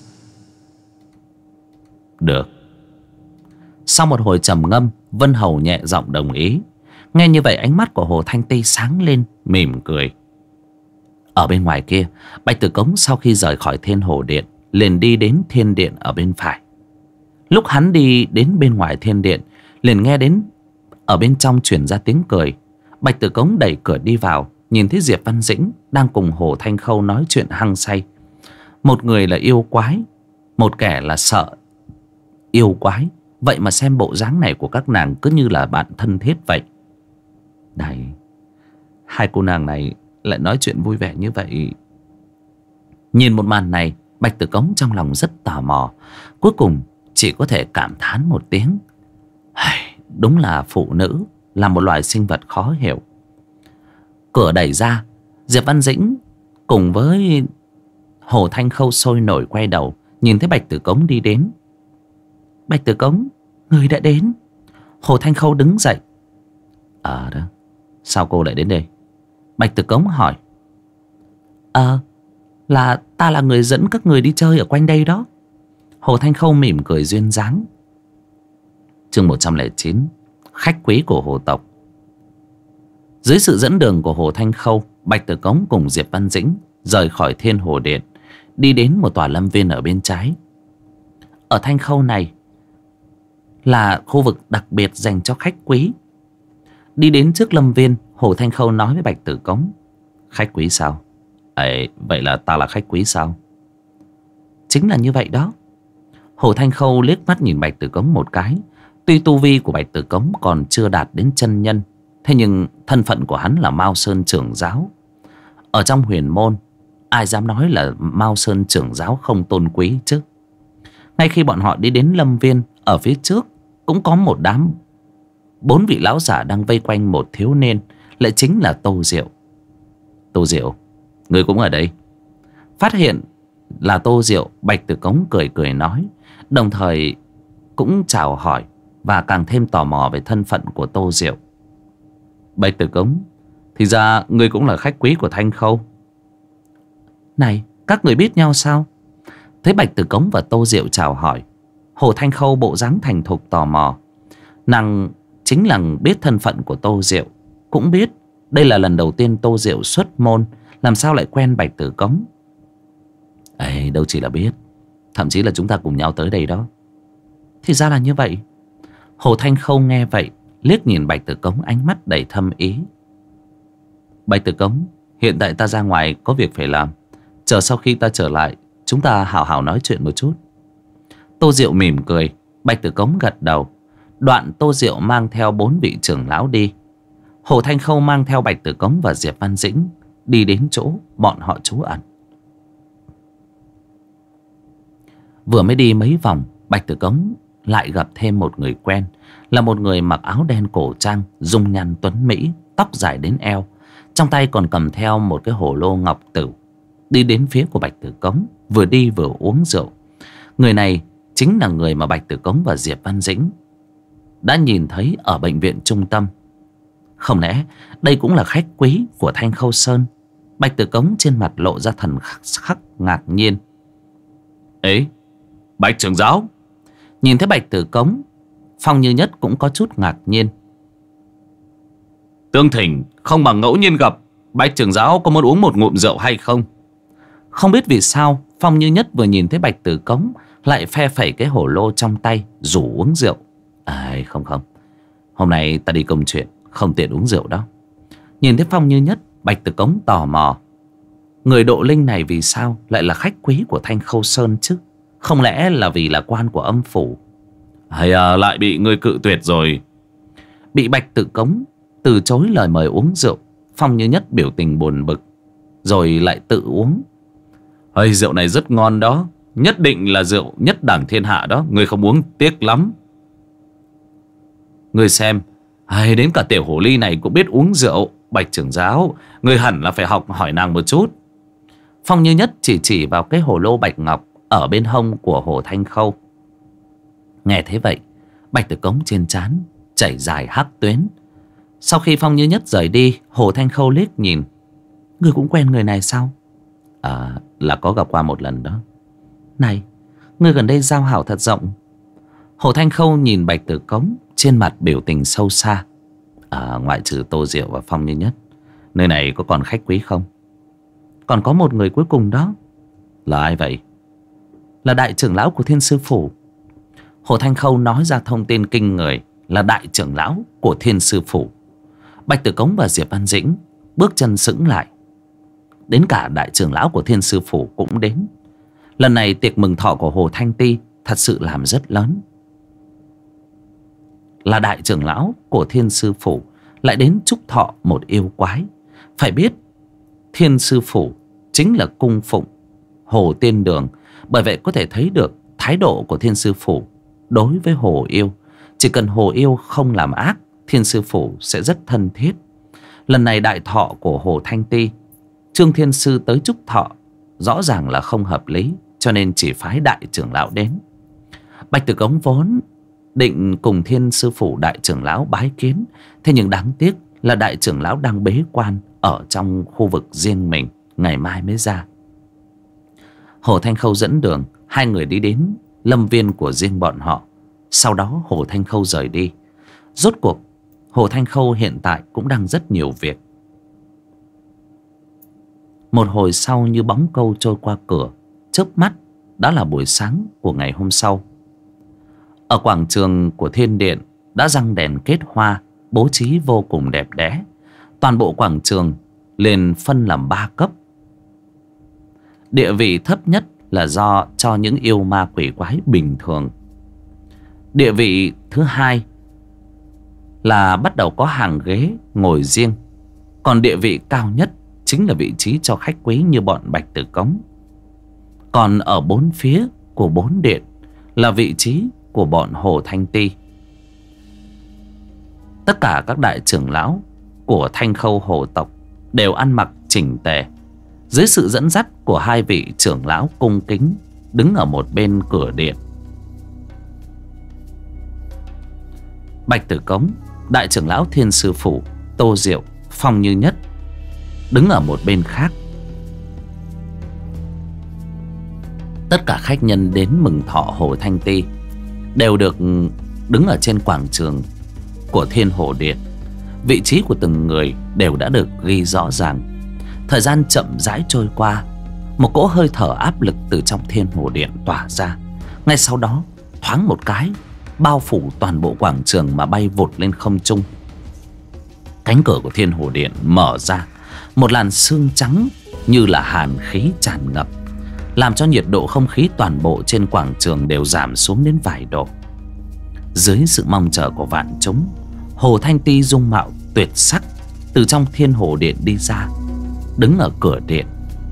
Được. Sau một hồi trầm ngâm, Vân Hầu nhẹ giọng đồng ý. Nghe như vậy ánh mắt của Hồ Thanh Ti sáng lên, mỉm cười. Ở bên ngoài kia, Bạch Tử Cống sau khi rời khỏi Thiên Hồ Điện liền đi đến Thiên Điện ở bên phải. Lúc hắn đi đến bên ngoài Thiên Điện, liền nghe đến ở bên trong truyền ra tiếng cười. Bạch Tử Cống đẩy cửa đi vào, nhìn thấy Diệp Văn Dĩnh đang cùng Hồ Thanh Khâu nói chuyện hăng say. Một người là yêu quái, một kẻ là sợ yêu quái. Vậy mà xem bộ dáng này của các nàng cứ như là bạn thân thiết vậy. Này, hai cô nàng này lại nói chuyện vui vẻ như vậy. Nhìn một màn này, Bạch Tử Cống trong lòng rất tò mò. Cuối cùng chỉ có thể cảm thán một tiếng. Đúng là phụ nữ là một loài sinh vật khó hiểu. Cửa đẩy ra, Diệp Văn Dĩnh cùng với Hồ Thanh Khâu sôi nổi quay đầu, nhìn thấy Bạch Tử Cống đi đến. Bạch Tử Cống, người đã đến. Hồ Thanh Khâu đứng dậy. Đó, sao cô lại đến đây? Bạch Tử Cống hỏi. Là ta là người dẫn các người đi chơi ở quanh đây đó. Hồ Thanh Khâu mỉm cười duyên dáng. Chương 109, khách quý của Hồ tộc. Dưới sự dẫn đường của Hồ Thanh Khâu, Bạch Tử Cống cùng Diệp Văn Dĩnh rời khỏi Thiên Hồ Điện, đi đến một tòa lâm viên ở bên trái. Ở Thanh Khâu này là khu vực đặc biệt dành cho khách quý. Đi đến trước lâm viên, Hồ Thanh Khâu nói với Bạch Tử Cống. Khách quý sao? Vậy là ta là khách quý sao? Chính là như vậy đó. Hồ Thanh Khâu liếc mắt nhìn Bạch Tử Cống một cái. Tuy tu vi của Bạch Tử Cống còn chưa đạt đến chân nhân, thế nhưng thân phận của hắn là Mao Sơn trưởng giáo. Ở trong huyền môn, ai dám nói là Mao Sơn trưởng giáo không tôn quý chứ? Ngay khi bọn họ đi đến lâm viên, ở phía trước cũng có một đám 4 vị lão giả đang vây quanh một thiếu niên, lại chính là Tô Diệu. Tô Diệu, người cũng ở đây? Phát hiện là Tô Diệu, Bạch Tử Cống cười cười nói, đồng thời cũng chào hỏi và càng thêm tò mò về thân phận của Tô Diệu. Bạch Tử Cống, thì ra người cũng là khách quý của Thanh Khâu. Này, các người biết nhau sao? Thấy Bạch Tử Cống và Tô Diệu chào hỏi, Hồ Thanh Khâu bộ dáng thành thục tò mò. Nàng chính là biết thân phận của Tô Diệu, cũng biết đây là lần đầu tiên Tô Diệu xuất môn, làm sao lại quen Bạch Tử Cống. Đâu chỉ là biết, thậm chí là chúng ta cùng nhau tới đây đó. Thì ra là như vậy. Hồ Thanh Khâu nghe vậy, liếc nhìn Bạch Tử Cống ánh mắt đầy thâm ý. Bạch Tử Cống, hiện tại ta ra ngoài có việc phải làm, chờ sau khi ta trở lại, chúng ta hào hào nói chuyện một chút. Tô Diệu mỉm cười. Bạch Tử Cống gật đầu. Đoạn Tô Diệu mang theo 4 vị trưởng lão đi. Hồ Thanh Khâu mang theo Bạch Tử Cống và Diệp Văn Dĩnh đi đến chỗ bọn họ trú ẩn. Vừa mới đi mấy vòng, Bạch Tử Cống lại gặp thêm một người quen, là một người mặc áo đen cổ trang, dung nhan tuấn mỹ, tóc dài đến eo, trong tay còn cầm theo một cái hồ lô ngọc tửu. Đi đến phía của Bạch Tử Cống, vừa đi vừa uống rượu. Người này chính là người mà Bạch Tử Cống và Diệp Văn Dĩnh đã nhìn thấy ở bệnh viện trung tâm. Không lẽ đây cũng là khách quý của Thanh Khâu Sơn? Bạch Tử Cống trên mặt lộ ra thần khắc ngạc nhiên. Bạch trưởng giáo. Nhìn thấy Bạch Tử Cống, Phong Như Nhất cũng có chút ngạc nhiên. Tương thỉnh không bằng ngẫu nhiên gặp, Bạch trưởng giáo có muốn uống một ngụm rượu hay không? Không biết vì sao Phong Như Nhất vừa nhìn thấy Bạch Tử Cống lại phe phẩy cái hổ lô trong tay rủ uống rượu. Không, hôm nay ta đi công chuyện, không tiện uống rượu đó. Nhìn thấy Phong Như Nhất, Bạch Tử Cống tò mò. Người độ linh này vì sao lại là khách quý của Thanh Khâu Sơn chứ? Không lẽ là vì là quan của âm phủ? Hay lại bị người cự tuyệt rồi? Bị Bạch Tử Cống từ chối lời mời uống rượu, Phong Như Nhất biểu tình buồn bực, rồi lại tự uống. Rượu này rất ngon đó, Nhất định là rượu nhất đẳng thiên hạ đó. Người không uống tiếc lắm. Người xem, hay đến cả tiểu hồ ly này cũng biết uống rượu. Bạch trưởng giáo, người hẳn là phải học hỏi nàng một chút. Phong Như Nhất chỉ vào cái hồ lô bạch ngọc ở bên hông của Hồ Thanh Khâu. Nghe thế vậy, Bạch Tử Cống trên trán chảy dài hắc tuyến. Sau khi Phong Như Nhất rời đi, Hồ Thanh Khâu liếc nhìn. Ngươi cũng quen người này sao? Là có gặp qua một lần đó. Này, ngươi gần đây giao hảo thật rộng. Hồ Thanh Khâu nhìn Bạch Tử Cống, trên mặt biểu tình sâu xa. Ngoại trừ Tô Diệu và Phong Như Nhất, nơi này có còn khách quý không? Còn có một người cuối cùng đó. Là ai vậy? Là đại trưởng lão của Thiên Sư Phủ. Hồ Thanh Khâu nói ra thông tin kinh người, là đại trưởng lão của Thiên Sư Phủ. Bạch Tử Cống và Diệp Văn Dĩnh bước chân sững lại. Đến cả đại trưởng lão của Thiên Sư Phủ cũng đến. Lần này tiệc mừng thọ của Hồ Thanh Ti thật sự làm rất lớn. Là đại trưởng lão của Thiên Sư Phủ lại đến chúc thọ một yêu quái. Phải biết Thiên Sư Phủ chính là cung phụng Hồ Tiên Đường. Bởi vậy có thể thấy được thái độ của Thiên Sư Phủ đối với Hồ Yêu. Chỉ cần Hồ Yêu không làm ác, Thiên Sư Phủ sẽ rất thân thiết. Lần này đại thọ của Hồ Thanh Ti, Trương Thiên Sư tới chúc thọ rõ ràng là không hợp lý, cho nên chỉ phái đại trưởng lão đến. Bạch Tử Cống vốn định cùng Thiên Sư Phủ đại trưởng lão bái kiến, thế nhưng đáng tiếc là đại trưởng lão đang bế quan ở trong khu vực riêng mình, ngày mai mới ra. Hồ Thanh Khâu dẫn đường, hai người đi đến lâm viên của riêng bọn họ. Sau đó Hồ Thanh Khâu rời đi. Rốt cuộc Hồ Thanh Khâu hiện tại cũng đang rất nhiều việc. Một hồi sau như bóng câu trôi qua cửa, chớp mắt đã là buổi sáng của ngày hôm sau. Ở quảng trường của Thiên Điện đã răng đèn kết hoa, bố trí vô cùng đẹp đẽ. Toàn bộ quảng trường liền phân làm 3 cấp. Địa vị thấp nhất là do cho những yêu ma quỷ quái bình thường. Địa vị thứ hai là bắt đầu có hàng ghế ngồi riêng. Còn địa vị cao nhất chính là vị trí cho khách quý như bọn Bạch Tử Cống. Còn ở bốn phía của 4 điện là vị trí của bọn Hồ Thanh Ti. Tất cả các đại trưởng lão của Thanh Khâu Hồ tộc đều ăn mặc chỉnh tề, dưới sự dẫn dắt của hai vị trưởng lão cung kính đứng ở một bên cửa điện. Bạch Tử Cống, đại trưởng lão Thiên Sư Phủ, Tô Diệu, Phong Như Nhất đứng ở một bên khác. Tất cả khách nhân đến mừng thọ Hồ Thanh Ti đều được đứng ở trên quảng trường của Thiên Hồ Điện. Vị trí của từng người đều đã được ghi rõ ràng. Thời gian chậm rãi trôi qua, một cỗ hơi thở áp lực từ trong Thiên Hồ Điện tỏa ra. Ngay sau đó, thoáng một cái, bao phủ toàn bộ quảng trường mà bay vụt lên không trung. Cánh cửa của Thiên Hồ Điện mở ra, một làn sương trắng như là hàn khí tràn ngập, làm cho nhiệt độ không khí toàn bộ trên quảng trường đều giảm xuống đến vài độ. Dưới sự mong chờ của vạn chúng, Hồ Thanh Ti dung mạo tuyệt sắc từ trong Thiên Hồ Điện đi ra, đứng ở cửa điện.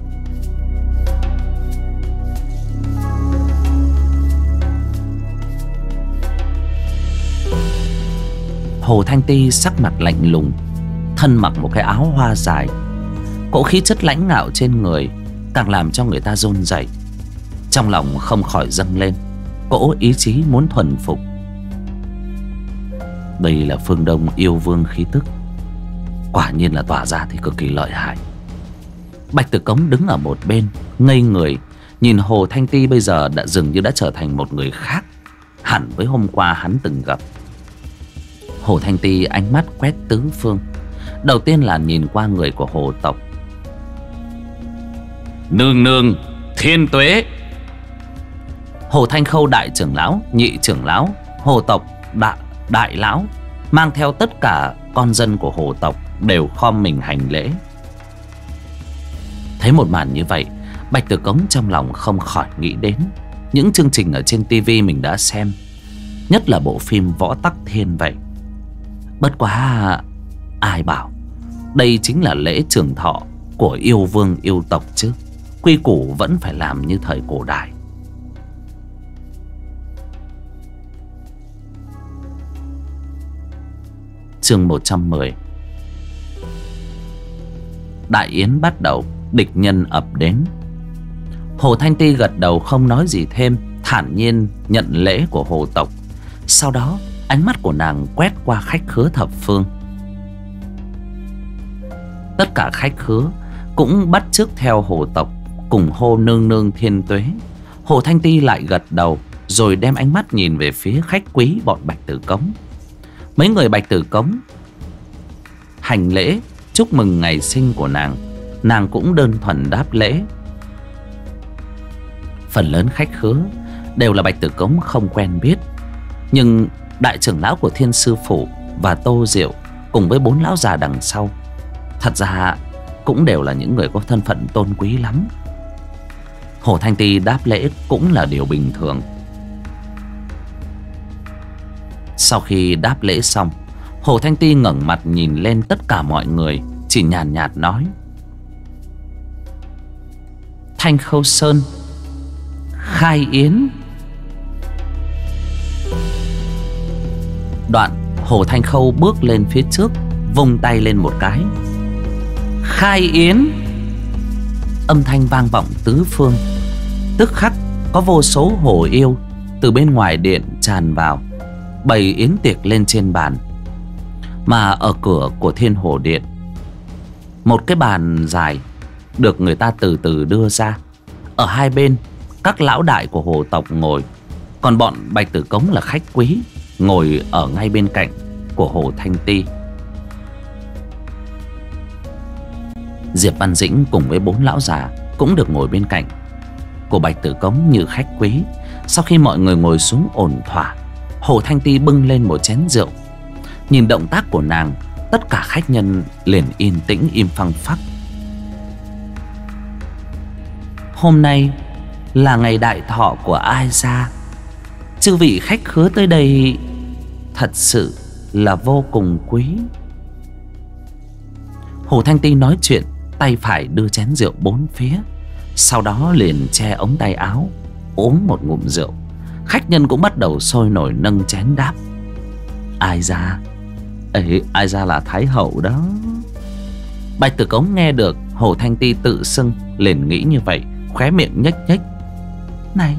Hồ Thanh Ti sắc mặt lạnh lùng, thân mặc một cái áo hoa dài. Cỗ khí chất lãnh ngạo trên người càng làm cho người ta run rẩy. Trong lòng không khỏi dâng lên cỗ ý chí muốn thuần phục. Đây là phương Đông yêu vương khí tức, quả nhiên là tỏa ra thì cực kỳ lợi hại. Bạch Tử Cống đứng ở một bên ngây người, nhìn Hồ Thanh Ti bây giờ đã dường như đã trở thành một người khác hẳn với hôm qua hắn từng gặp. Hồ Thanh Ti ánh mắt quét tứ phương, đầu tiên là nhìn qua người của Hồ tộc. Nương nương thiên tuế. Hồ Thanh Khâu đại trưởng lão, nhị trưởng lão, Hồ tộc đại lão mang theo tất cả con dân của Hồ tộc đều khom mình hành lễ. Thấy một màn như vậy, Bạch Tử Cống trong lòng không khỏi nghĩ đến những chương trình ở trên tivi mình đã xem, nhất là bộ phim Võ Tắc Thiên vậy. Bất quá ai bảo đây chính là lễ trường thọ của yêu vương yêu tộc chứ, quy củ vẫn phải làm như thời cổ đại. Chương 110. Đại yến bắt đầu, địch nhân ập đến. Hồ Thanh Ti gật đầu không nói gì thêm, thản nhiên nhận lễ của hồ tộc. Sau đó ánh mắt của nàng quét qua khách khứa thập phương. Tất cả khách khứa cũng bắt chước theo hồ tộc, cùng hô nương nương thiên tuế. Hồ Thanh Ti lại gật đầu, rồi đem ánh mắt nhìn về phía khách quý bọn Bạch Tử Cống. Mấy người Bạch Tử Cống hành lễ chúc mừng ngày sinh của nàng cũng đơn thuần đáp lễ. Phần lớn khách khứa đều là Bạch Tử Cống không quen biết, nhưng đại trưởng lão của Thiên Sư Phủ và Tô Diệu cùng với 4 lão già đằng sau thật ra cũng đều là những người có thân phận tôn quý lắm. Hồ Thanh Ti đáp lễ cũng là điều bình thường. Sau khi đáp lễ xong, Hồ Thanh Ti ngẩng mặt nhìn lên tất cả mọi người, chỉ nhàn nhạt nói: Thanh Khâu Sơn khai yến. Đoạn Hồ Thanh Khâu bước lên phía trước, vung tay lên một cái. Khai yến. Âm thanh vang vọng tứ phương. Tức khắc có vô số hồ yêu từ bên ngoài điện tràn vào, bày yến tiệc lên trên bàn. Mà ở cửa của Thiên Hồ Điện, một cái bàn dài được người ta từ từ đưa ra. Ở hai bên các lão đại của hồ tộc ngồi, còn bọn Bạch Tử Cống là khách quý ngồi ở ngay bên cạnh của Hồ Thanh Ti. Diệp Văn Dĩnh cùng với 4 lão già cũng được ngồi bên cạnh của Bạch Tử Cống như khách quý. Sau khi mọi người ngồi xuống ổn thỏa, Hồ Thanh Ti bưng lên một chén rượu. Nhìn động tác của nàng, tất cả khách nhân liền yên tĩnh im phăng phắc. Hôm nay là ngày đại thọ của Ai Gia. Chư vị khách khứa tới đây thật sự là vô cùng quý. Hồ Thanh Ti nói chuyện, tay phải đưa chén rượu 4 phía, sau đó liền che ống tay áo uống một ngụm rượu. Khách nhân cũng bắt đầu sôi nổi nâng chén đáp: Ai Gia ấy, Ai Gia là Thái Hậu đó. Bạch Tử Cống nghe được Hồ Thanh Ti tự xưng, liền nghĩ như vậy, khóe miệng nhếch nhếch. Này,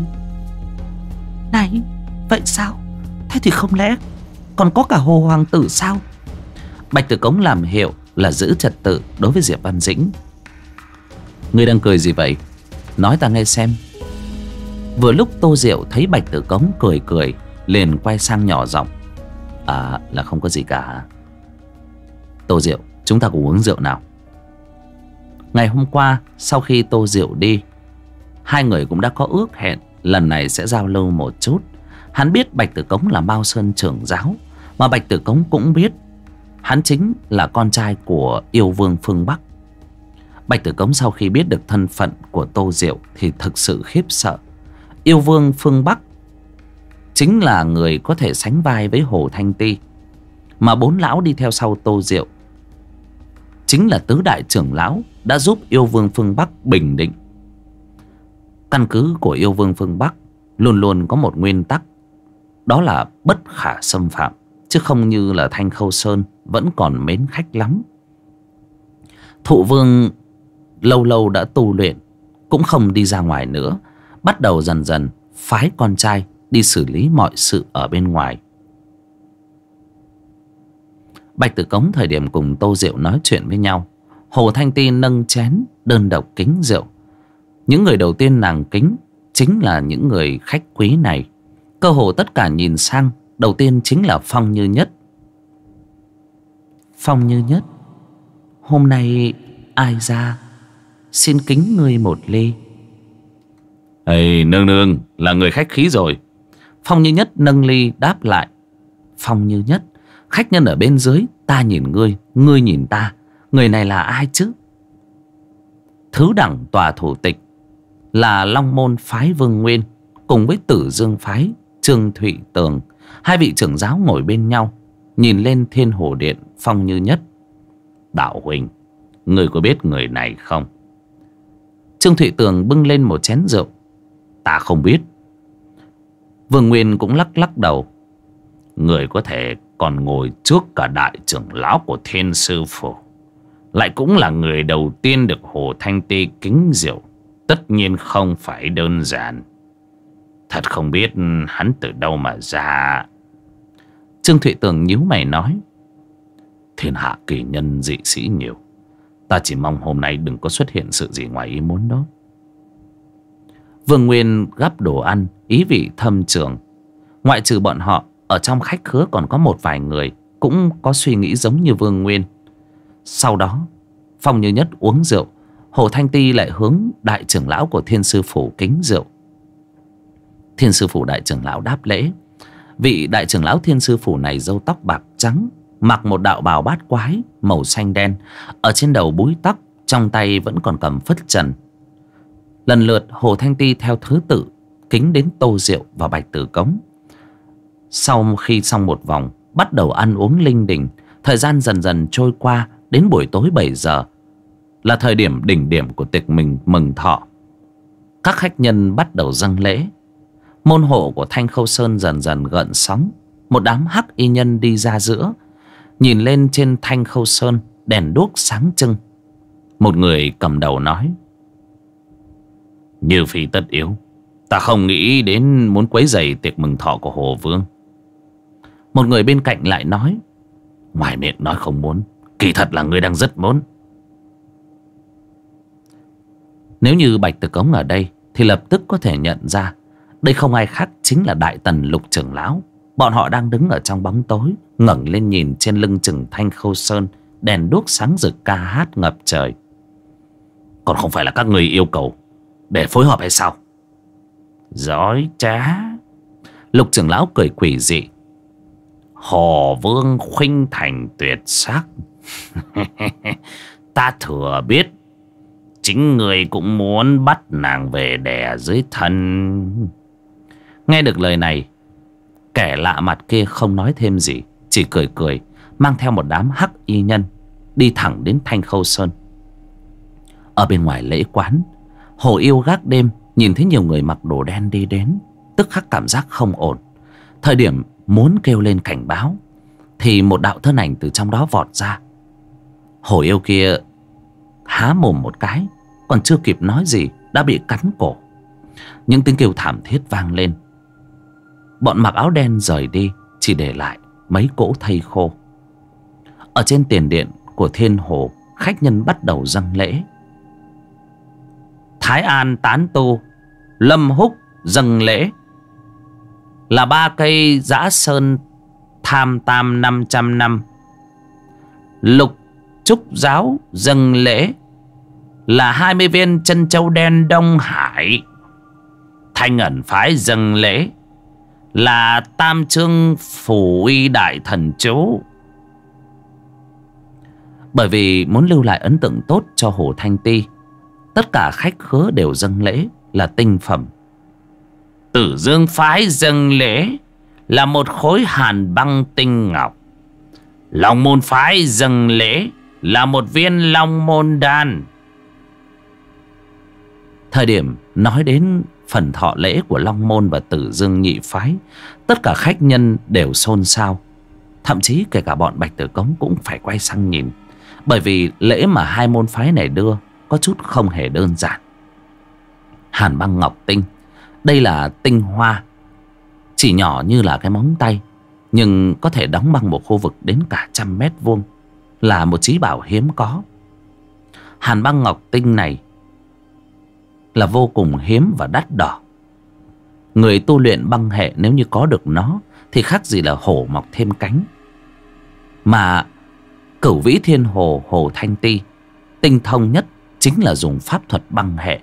vậy sao? Thế thì không lẽ còn có cả Hồ Hoàng tử sao? Bạch Tử Cống làm hiệu là giữ trật tự đối với Diệp Văn Dĩnh. Ngươi đang cười gì vậy? Nói ta nghe xem. Vừa lúc Tô Diệu thấy Bạch Tử Cống cười, liền quay sang nhỏ giọng: À, là không có gì cả. Tô Diệu, chúng ta cùng uống rượu nào. Ngày hôm qua sau khi Tô Diệu đi, hai người cũng đã có ước hẹn lần này sẽ giao lưu một chút. Hắn biết Bạch Tử Cống là Mao Sơn trưởng giáo, mà Bạch Tử Cống cũng biết hắn chính là con trai của yêu vương phương Bắc. Bạch Tử Cống sau khi biết được thân phận của Tô Diệu thì thực sự khiếp sợ. Yêu vương phương Bắc chính là người có thể sánh vai với Hồ Thanh Ti, mà 4 lão đi theo sau Tô Diệu chính là tứ đại trưởng lão đã giúp yêu vương phương Bắc bình định. Căn cứ của yêu vương phương Bắc luôn luôn có một nguyên tắc, đó là bất khả xâm phạm, chứ không như là Thanh Khâu Sơn vẫn còn mến khách lắm. Thụ vương lâu lâu đã tu luyện, cũng không đi ra ngoài nữa, bắt đầu dần dần phái con trai đi xử lý mọi sự ở bên ngoài. Bạch Tử Cống thời điểm cùng Tô Diệu nói chuyện với nhau, Hồ Thanh Ti nâng chén đơn độc kính rượu. Những người đầu tiên nàng kính chính là những người khách quý này. Cơ hồ tất cả nhìn sang, đầu tiên chính là Phong Như Nhất. Phong Như Nhất, hôm nay Ai Gia xin kính ngươi một ly. Ê, nương nương là người khách khí rồi. Phong Như Nhất nâng ly đáp lại. Phong Như Nhất, khách nhân ở bên dưới, ta nhìn ngươi, ngươi nhìn ta, người này là ai chứ? Thứ đẳng tòa thủ tịch là Long Môn phái Vương Nguyên cùng với Tử Dương phái Trương Thụy Tường. Hai vị trưởng giáo ngồi bên nhau, nhìn lên Thiên Hồ Điện. Phong Như Nhất: Đạo huynh, ngươi có biết người này không? Trương Thụy Tường bưng lên một chén rượu: Ta không biết. Vương Nguyên cũng lắc lắc đầu: Người có thể còn ngồi trước cả đại trưởng lão của Thiên Sư Phủ, lại cũng là người đầu tiên được Hồ Thanh Ti kính rượu, tất nhiên không phải đơn giản. Thật không biết hắn từ đâu mà ra. Trương Thụy Tường nhíu mày nói: Thiên hạ kỳ nhân dị sĩ nhiều, ta chỉ mong hôm nay đừng có xuất hiện sự gì ngoài ý muốn đó. Vương Nguyên gắp đồ ăn, ý vị thâm trường. Ngoại trừ bọn họ, ở trong khách khứa còn có một vài người cũng có suy nghĩ giống như Vương Nguyên. Sau đó, Phong Như Nhất uống rượu, Hồ Thanh Ti lại hướng đại trưởng lão của Thiên Sư Phủ kính rượu. Thiên Sư Phủ đại trưởng lão đáp lễ. Vị đại trưởng lão Thiên Sư Phủ này râu tóc bạc trắng, mặc một đạo bào bát quái màu xanh đen, ở trên đầu búi tóc, trong tay vẫn còn cầm phất trần. Lần lượt Hồ Thanh Ti theo thứ tự kính đến tô rượu và bạch tử cống. Sau khi xong một vòng, bắt đầu ăn uống linh đình. Thời gian dần dần trôi qua, đến buổi tối 7 giờ là thời điểm đỉnh điểm của tiệc mừng thọ. Các khách nhân bắt đầu dâng lễ. Môn hộ của Thanh Khâu Sơn dần dần gợn sóng. Một đám hắc y nhân đi ra giữa, nhìn lên trên Thanh Khâu Sơn, đèn đuốc sáng trưng. Một người cầm đầu nói: Như phi tất yếu, ta không nghĩ đến muốn quấy rầy tiệc mừng thọ của Hồ Vương. Một người bên cạnh lại nói: Ngoài miệng nói không muốn, kỳ thật là người đang rất muốn. Nếu như Bạch Tử Cống ở đây thì lập tức có thể nhận ra đây không ai khác chính là Đại Tần Lục trưởng lão. Bọn họ đang đứng ở trong bóng tối, ngẩng lên nhìn trên lưng chừng Thanh Khâu Sơn, đèn đuốc sáng rực ca hát ngập trời. Còn không phải là các người yêu cầu để phối hợp hay sao? Dối trá. Lục trưởng lão cười quỷ dị: Hồ Vương khuynh thành tuyệt sắc. Ta thừa biết chính người cũng muốn bắt nàng về đè dưới thân. Nghe được lời này, kẻ lạ mặt kia không nói thêm gì, chỉ cười cười, mang theo một đám hắc y nhân đi thẳng đến Thanh Khâu Sơn. Ở bên ngoài lễ quán, Hồ Yêu gác đêm nhìn thấy nhiều người mặc đồ đen đi đến, tức khắc cảm giác không ổn. Thời điểm muốn kêu lên cảnh báo thì một đạo thân ảnh từ trong đó vọt ra. Hồ Yêu kia há mồm một cái, còn chưa kịp nói gì đã bị cắn cổ. Những tiếng kêu thảm thiết vang lên. Bọn mặc áo đen rời đi, chỉ để lại mấy cỗ thây khô. Ở trên tiền điện của Thiên Hồ, khách nhân bắt đầu dâng lễ. Thái An tán tu, Lâm Húc dâng lễ. Là 3 cây dã sơn tham tam 500 năm. Lục Trúc Giáo dâng lễ. Là 20 viên chân châu đen Đông Hải. Thanh Ẩn phái dâng lễ. Là Tam Trương Phủ Uy Đại Thần Chú. Bởi vì muốn lưu lại ấn tượng tốt cho Hồ Thanh Ti, tất cả khách khứa đều dâng lễ là tinh phẩm. Tử Dương phái dâng lễ là một khối hàn băng tinh ngọc. Long Môn phái dâng lễ là một viên Long Môn đan. Thời điểm nói đến phần thọ lễ của Long Môn và Tử Dương nhị phái, tất cả khách nhân đều xôn xao. Thậm chí kể cả bọn Bạch Tử Cống cũng phải quay sang nhìn, bởi vì lễ mà hai môn phái này đưa có chút không hề đơn giản. Hàn băng ngọc tinh, đây là tinh hoa, chỉ nhỏ như là cái móng tay, nhưng có thể đóng băng một khu vực đến cả 100 mét vuông, là một chí bảo hiếm có. Hàn băng ngọc tinh này là vô cùng hiếm và đắt đỏ. Người tu luyện băng hệ nếu như có được nó thì khác gì là hổ mọc thêm cánh. Mà Cửu Vĩ Thiên Hồ, Hồ Thanh Ti tinh thông nhất chính là dùng pháp thuật băng hệ.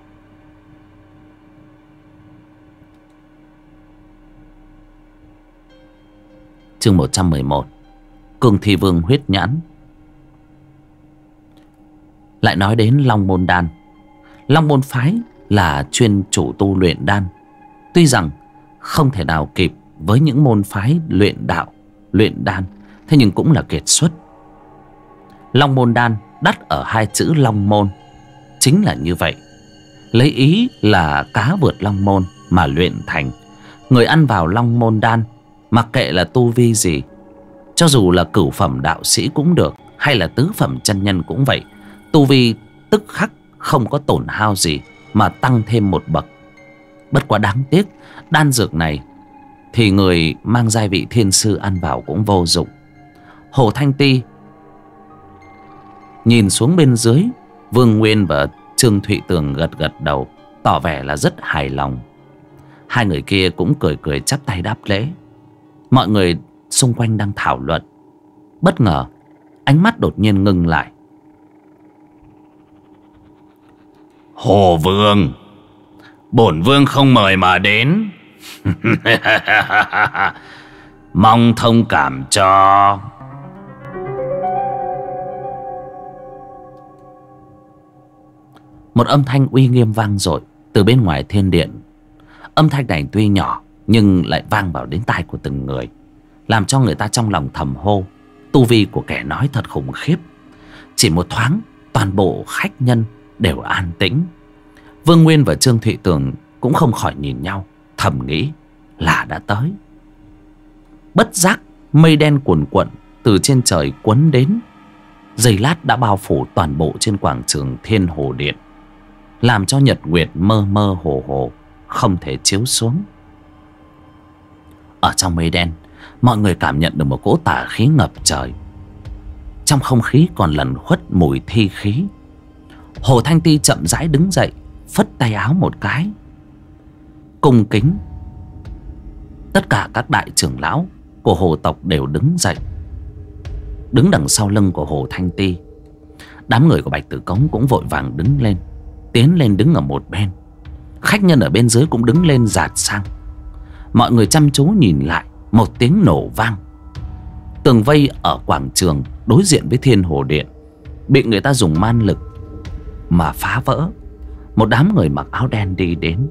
Chương 111, Cương Thi Vương huyết nhãn. Lại nói đến Long Môn đan. Long Môn phái là chuyên chủ tu luyện đan. Tuy rằng không thể nào kịp với những môn phái luyện đạo, luyện đan, thế nhưng cũng là kiệt xuất. Long Môn đan đắt ở hai chữ Long Môn, chính là như vậy. Lấy ý là cá vượt Long Môn mà luyện thành. Người ăn vào Long Môn đan, mặc kệ là tu vi gì, Cho dù là cửu phẩm đạo sĩ cũng được, hay là tứ phẩm chân nhân cũng vậy, tu vi tức khắc không có tổn hao gì mà tăng thêm một bậc. Bất quá đáng tiếc, đan dược này thì người mang giai vị thiên sư ăn vào cũng vô dụng. Hồ Thanh Ti nhìn xuống bên dưới, Vương Nguyên và Trương Thụy Tường gật gật đầu, tỏ vẻ là rất hài lòng. Hai người kia cũng cười cười chắp tay đáp lễ. Mọi người xung quanh đang thảo luận, bất ngờ ánh mắt đột nhiên ngưng lại. Hồ Vương, bổn vương không mời mà đến. Mong thông cảm cho. Một âm thanh uy nghiêm vang dội từ bên ngoài thiên điện. Âm thanh này tuy nhỏ nhưng lại vang vào đến tai của từng người, làm cho người ta trong lòng thầm hô, tu vi của kẻ nói thật khủng khiếp. Chỉ một thoáng, toàn bộ khách nhân đều an tĩnh. Vương Nguyên và Trương Thụy Tường cũng không khỏi nhìn nhau, thầm nghĩ là đã tới. Bất giác mây đen cuồn cuộn từ trên trời quấn đến, giây lát đã bao phủ toàn bộ trên quảng trường Thiên Hồ Điện, làm cho nhật nguyệt mơ mơ hồ hồ, không thể chiếu xuống. Ở trong mây đen, mọi người cảm nhận được một cỗ tà khí ngập trời. Trong không khí còn lẩn khuất mùi thi khí. Hồ Thanh Ti chậm rãi đứng dậy, phất tay áo một cái, cung kính. Tất cả các đại trưởng lão của Hồ tộc đều đứng dậy, đứng đằng sau lưng của Hồ Thanh Ti. Đám người của Bạch Tử Cống cũng vội vàng đứng lên, tiến lên đứng ở một bên. Khách nhân ở bên dưới cũng đứng lên dạt sang. Mọi người chăm chú nhìn lại, một tiếng nổ vang. Tường vây ở quảng trường đối diện với Thiên Hồ Điện bị người ta dùng man lực mà phá vỡ. Một đám người mặc áo đen đi đến.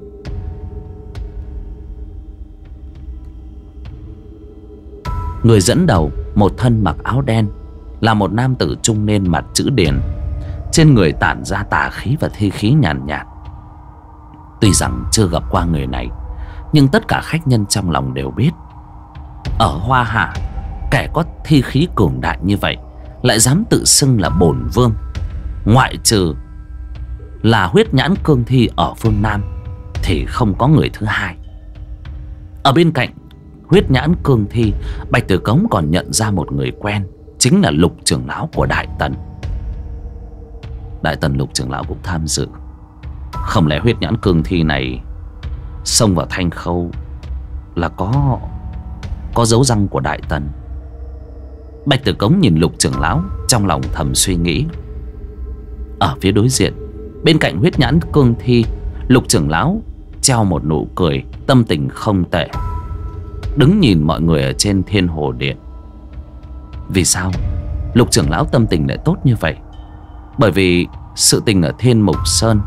Người dẫn đầu, một thân mặc áo đen, là một nam tử trung niên mặt chữ điền, trên người tản ra tà khí và thi khí nhàn nhạt. Tuy rằng chưa gặp qua người này, nhưng tất cả khách nhân trong lòng đều biết, ở Hoa Hạ, kẻ có thi khí cường đại như vậy lại dám tự xưng là bổn vương, ngoại trừ là Huyết Nhãn Cương Thi ở phương Nam thì không có người thứ hai. Ở bên cạnh Huyết Nhãn Cương Thi, Bạch Tử Cống còn nhận ra một người quen, chính là Lục trưởng lão của Đại Tần. Đại Tần Lục trưởng lão cũng tham dự. Không lẽ Huyết Nhãn Cương Thi này xông vào Thanh Khâu là có dấu răng của Đại Tần? Bạch Tử Cống nhìn Lục trưởng lão, trong lòng thầm suy nghĩ. Ở phía đối diện, bên cạnh Huyết Nhãn Cương Thi, Lục trưởng lão treo một nụ cười, tâm tình không tệ, đứng nhìn mọi người ở trên Thiên Hồ Điện. Vì sao Lục trưởng lão tâm tình lại tốt như vậy? Bởi vì sự tình ở Thiên Mục Sơn,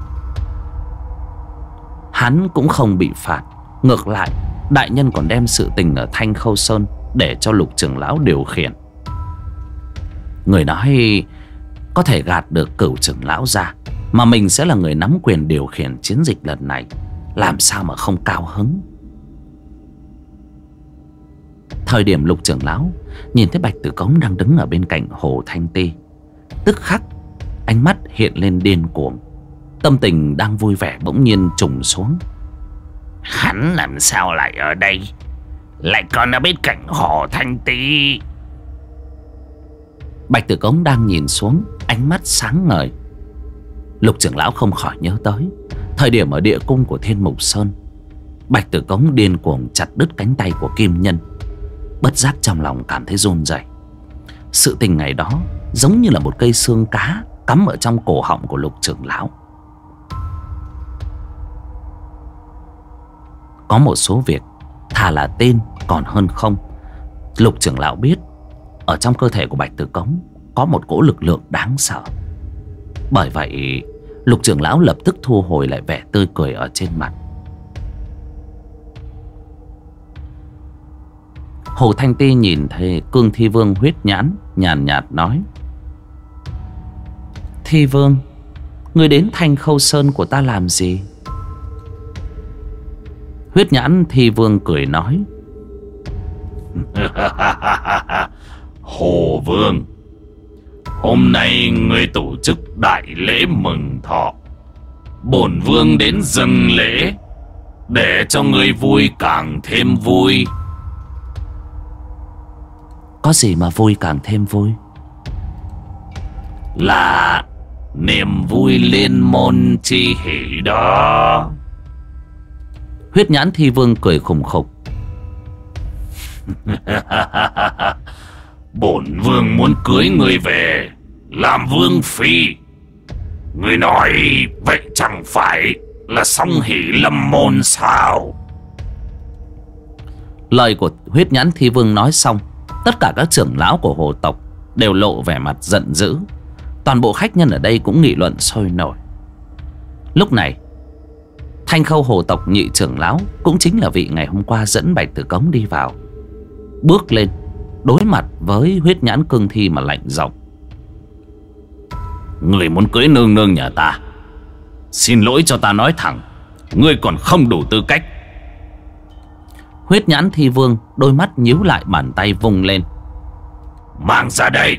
hắn cũng không bị phạt. Ngược lại, đại nhân còn đem sự tình ở Thanh Khâu Sơn để cho Lục trưởng lão điều khiển. Người nói có thể gạt được Cửu trưởng lão ra, mà mình sẽ là người nắm quyền điều khiển chiến dịch lần này, làm sao mà không cao hứng. Thời điểm Lục trưởng lão nhìn thấy Bạch Tử Cống đang đứng ở bên cạnh Hồ Thanh Ti, tức khắc ánh mắt hiện lên điên cuồng. Tâm tình đang vui vẻ bỗng nhiên trùng xuống. Hắn làm sao lại ở đây, lại còn ở bên cạnh Hồ Thanh Ti? Bạch Tử Cống đang nhìn xuống, ánh mắt sáng ngời. Lục trưởng lão không khỏi nhớ tới thời điểm ở địa cung của Thiên Mục Sơn, Bạch Tử Cống điên cuồng chặt đứt cánh tay của Kim Nhân. Bất giác trong lòng cảm thấy run rẩy. Sự tình ngày đó giống như là một cây xương cá cắm ở trong cổ họng của Lục trưởng lão. Có một số việc thà là tin còn hơn không. Lục trưởng lão biết ở trong cơ thể của Bạch Tử Cống có một cỗ lực lượng đáng sợ. Bởi vậy Lục trưởng lão lập tức thu hồi lại vẻ tươi cười ở trên mặt. Hồ Thanh Ti nhìn thấy Cương Thi Vương Huyết Nhãn, nhàn nhạt nói: Thi Vương, ngươi đến Thanh Khâu Sơn của ta làm gì? Huyết Nhãn Thi Vương cười nói: Hồ Vương, hôm nay ngươi tổ chức đại lễ mừng thọ, bổn vương đến dâng lễ để cho ngươi vui càng thêm vui. Có gì mà vui càng thêm vui? Là niềm vui liên môn chi hỷ đó. Huyết Nhãn Thi Vương cười khùng khục. Bổn vương muốn cưới ngươi về làm vương phi. Ngươi nói vậy chẳng phải là song hỷ lâm môn sao? Lời của Huyết Nhãn Thi Vương nói xong, tất cả các trưởng lão của hồ tộc đều lộ vẻ mặt giận dữ. Toàn bộ khách nhân ở đây cũng nghị luận sôi nổi. Lúc này, Thanh Khâu hồ tộc nhị trưởng lão, cũng chính là vị ngày hôm qua dẫn Bạch Tử Cống đi vào, bước lên đối mặt với Huyết Nhãn Cương Thi mà lạnh giọng. Người muốn cưới nương nương nhà ta, xin lỗi cho ta nói thẳng, ngươi còn không đủ tư cách. Huyết Nhãn Thi Vương đôi mắt nhíu lại, bàn tay vung lên. Mang ra đây.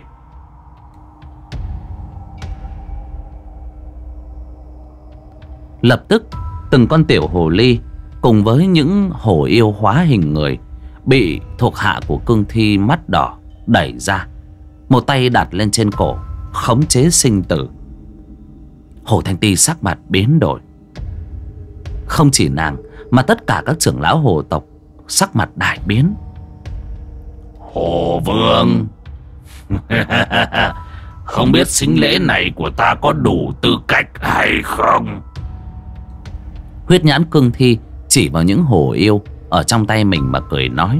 Lập tức từng con tiểu hồ ly cùng với những hổ yêu hóa hình người bị thuộc hạ của Cương Thi mắt đỏ đẩy ra, một tay đặt lên trên cổ khống chế sinh tử. Hồ Thanh Ti sắc mặt biến đổi. Không chỉ nàng mà tất cả các trưởng lão hồ tộc sắc mặt đại biến. Hồ Vương, không biết sính lễ này của ta có đủ tư cách hay không? Huyết Nhãn Cương Thi chỉ vào những hổ yêu ở trong tay mình mà cười nói.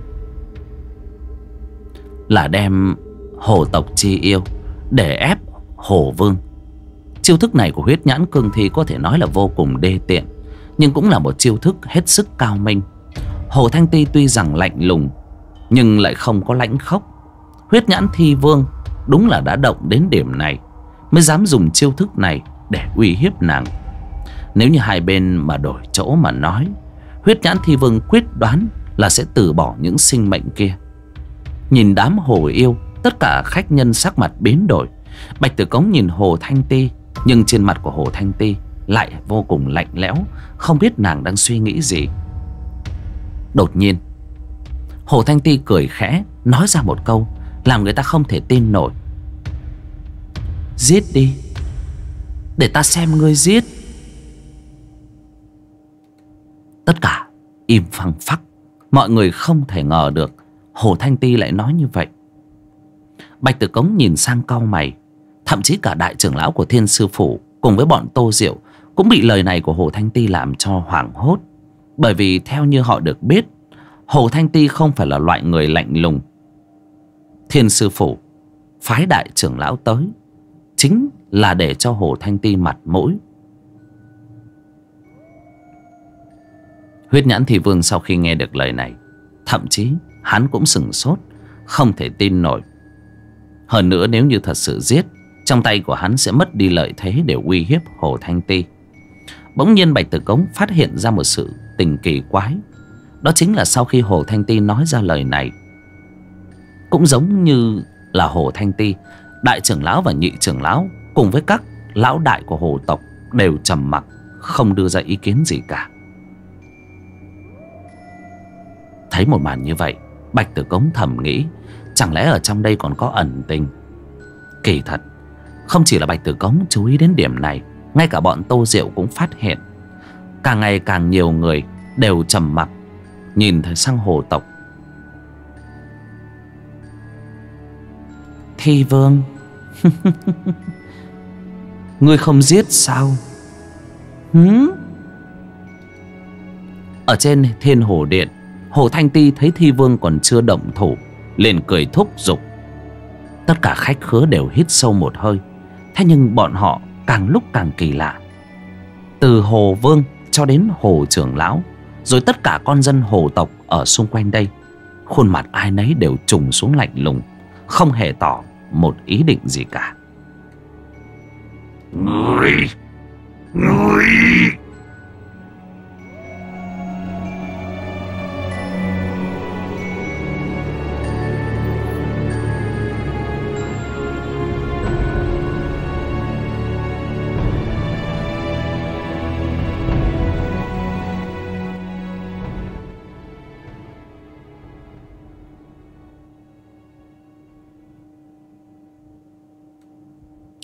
Là đem hồ tộc chi yêu để ép Hồ Vương. Chiêu thức này của Huyết Nhãn Cương Thi có thể nói là vô cùng đê tiện, nhưng cũng là một chiêu thức hết sức cao minh. Hồ Thanh Ti tuy rằng lạnh lùng nhưng lại không có lãnh khốc. Huyết Nhãn Thi Vương đúng là đã động đến điểm này mới dám dùng chiêu thức này để uy hiếp nàng. Nếu như hai bên mà đổi chỗ mà nói, Huyết Nhãn Thi Vương quyết đoán là sẽ từ bỏ những sinh mệnh kia. Nhìn đám hồ yêu, tất cả khách nhân sắc mặt biến đổi. Bạch Tử Cống nhìn Hồ Thanh Ti, nhưng trên mặt của Hồ Thanh Ti lại vô cùng lạnh lẽo, không biết nàng đang suy nghĩ gì. Đột nhiên Hồ Thanh Ti cười khẽ, nói ra một câu làm người ta không thể tin nổi. Giết đi, để ta xem ngươi giết. Tất cả im phăng phắc. Mọi người không thể ngờ được Hồ Thanh Ti lại nói như vậy. Bạch Tử Cống nhìn sang cau mày. Thậm chí cả đại trưởng lão của Thiên Sư Phủ cùng với bọn Tô Diệu cũng bị lời này của Hồ Thanh Ti làm cho hoảng hốt. Bởi vì theo như họ được biết, Hồ Thanh Ti không phải là loại người lạnh lùng. Thiên Sư Phủ phái đại trưởng lão tới chính là để cho Hồ Thanh Ti mặt mũi. Huyết Nhãn Thi Vương sau khi nghe được lời này, thậm chí hắn cũng sửng sốt, không thể tin nổi. Hơn nữa nếu như thật sự giết, trong tay của hắn sẽ mất đi lợi thế để uy hiếp Hồ Thanh Ti. Bỗng nhiên Bạch Tử Cống phát hiện ra một sự tình kỳ quái. Đó chính là sau khi Hồ Thanh Ti nói ra lời này, cũng giống như là Hồ Thanh Ti, đại trưởng lão và nhị trưởng lão cùng với các lão đại của hồ tộc đều trầm mặc, không đưa ra ý kiến gì cả. Thấy một màn như vậy, Bạch Tử Cống thầm nghĩ, chẳng lẽ ở trong đây còn có ẩn tình. Kỳ thật, không chỉ là Bạch Tử Cống chú ý đến điểm này, ngay cả bọn Tô Diệu cũng phát hiện. Càng ngày càng nhiều người đều trầm mặc, nhìn thấy sang hồ tộc. Thi Vương, ngươi không giết sao? Ở trên Thiên Hồ Điện, Hồ Thanh Ti thấy Thi Vương còn chưa động thủ, liền cười thúc giục. Tất cả khách khứa đều hít sâu một hơi. Thế nhưng bọn họ càng lúc càng kỳ lạ. Từ Hồ Vương cho đến Hồ trưởng lão, rồi tất cả con dân hồ tộc ở xung quanh đây, khuôn mặt ai nấy đều trùng xuống lạnh lùng, không hề tỏ một ý định gì cả. Ngươi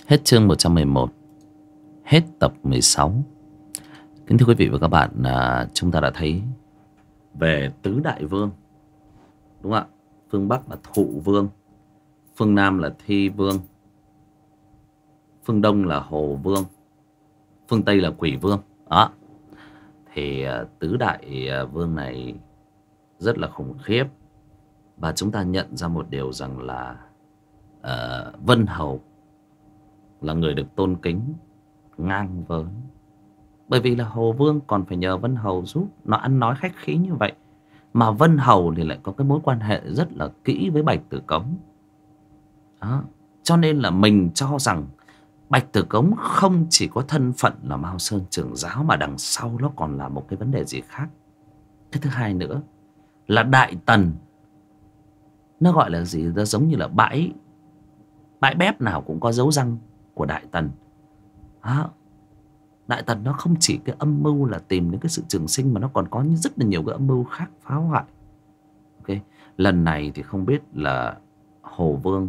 Hết chương 111. Hết tập 16. Kính thưa quý vị và các bạn, chúng ta đã thấy về tứ đại vương, đúng không ạ? Phương Bắc là Thụ Vương, phương Nam là Thi Vương, phương Đông là Hồ Vương, phương Tây là Quỷ Vương. Đó. Thì tứ đại vương này rất là khủng khiếp. Và chúng ta nhận ra một điều rằng là Vân Hầu là người được tôn kính ngang với. Bởi vì là Hồ Vương còn phải nhờ Vân Hầu giúp. Nó ăn nói khách khí như vậy. Mà Vân Hầu thì lại có cái mối quan hệ rất là kỹ với Bạch Tử Cống. Đó. Cho nên là mình cho rằng Bạch Tử Cống không chỉ có thân phận là Mao Sơn trưởng giáo, mà đằng sau nó còn là một cái vấn đề gì khác. Cái thứ hai nữa là Đại Tần, nó gọi là gì? Nó giống như là bãi bếp nào cũng có dấu răng của Đại Tần. Đó. Đại Tần nó không chỉ cái âm mưu là tìm đến cái sự trường sinh, mà nó còn có rất là nhiều cái âm mưu khác phá hoại. Ok, lần này thì không biết là Hồ Vương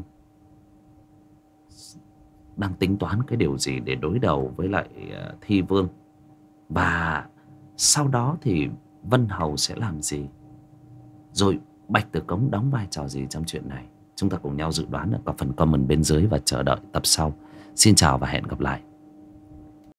đang tính toán cái điều gì để đối đầu với lại Thi Vương. Và sau đó thì Vân Hầu sẽ làm gì? Rồi Bạch Tử Cống đóng vai trò gì trong chuyện này? Chúng ta cùng nhau dự đoán ở các phần comment bên dưới và chờ đợi tập sau. Xin chào và hẹn gặp lại.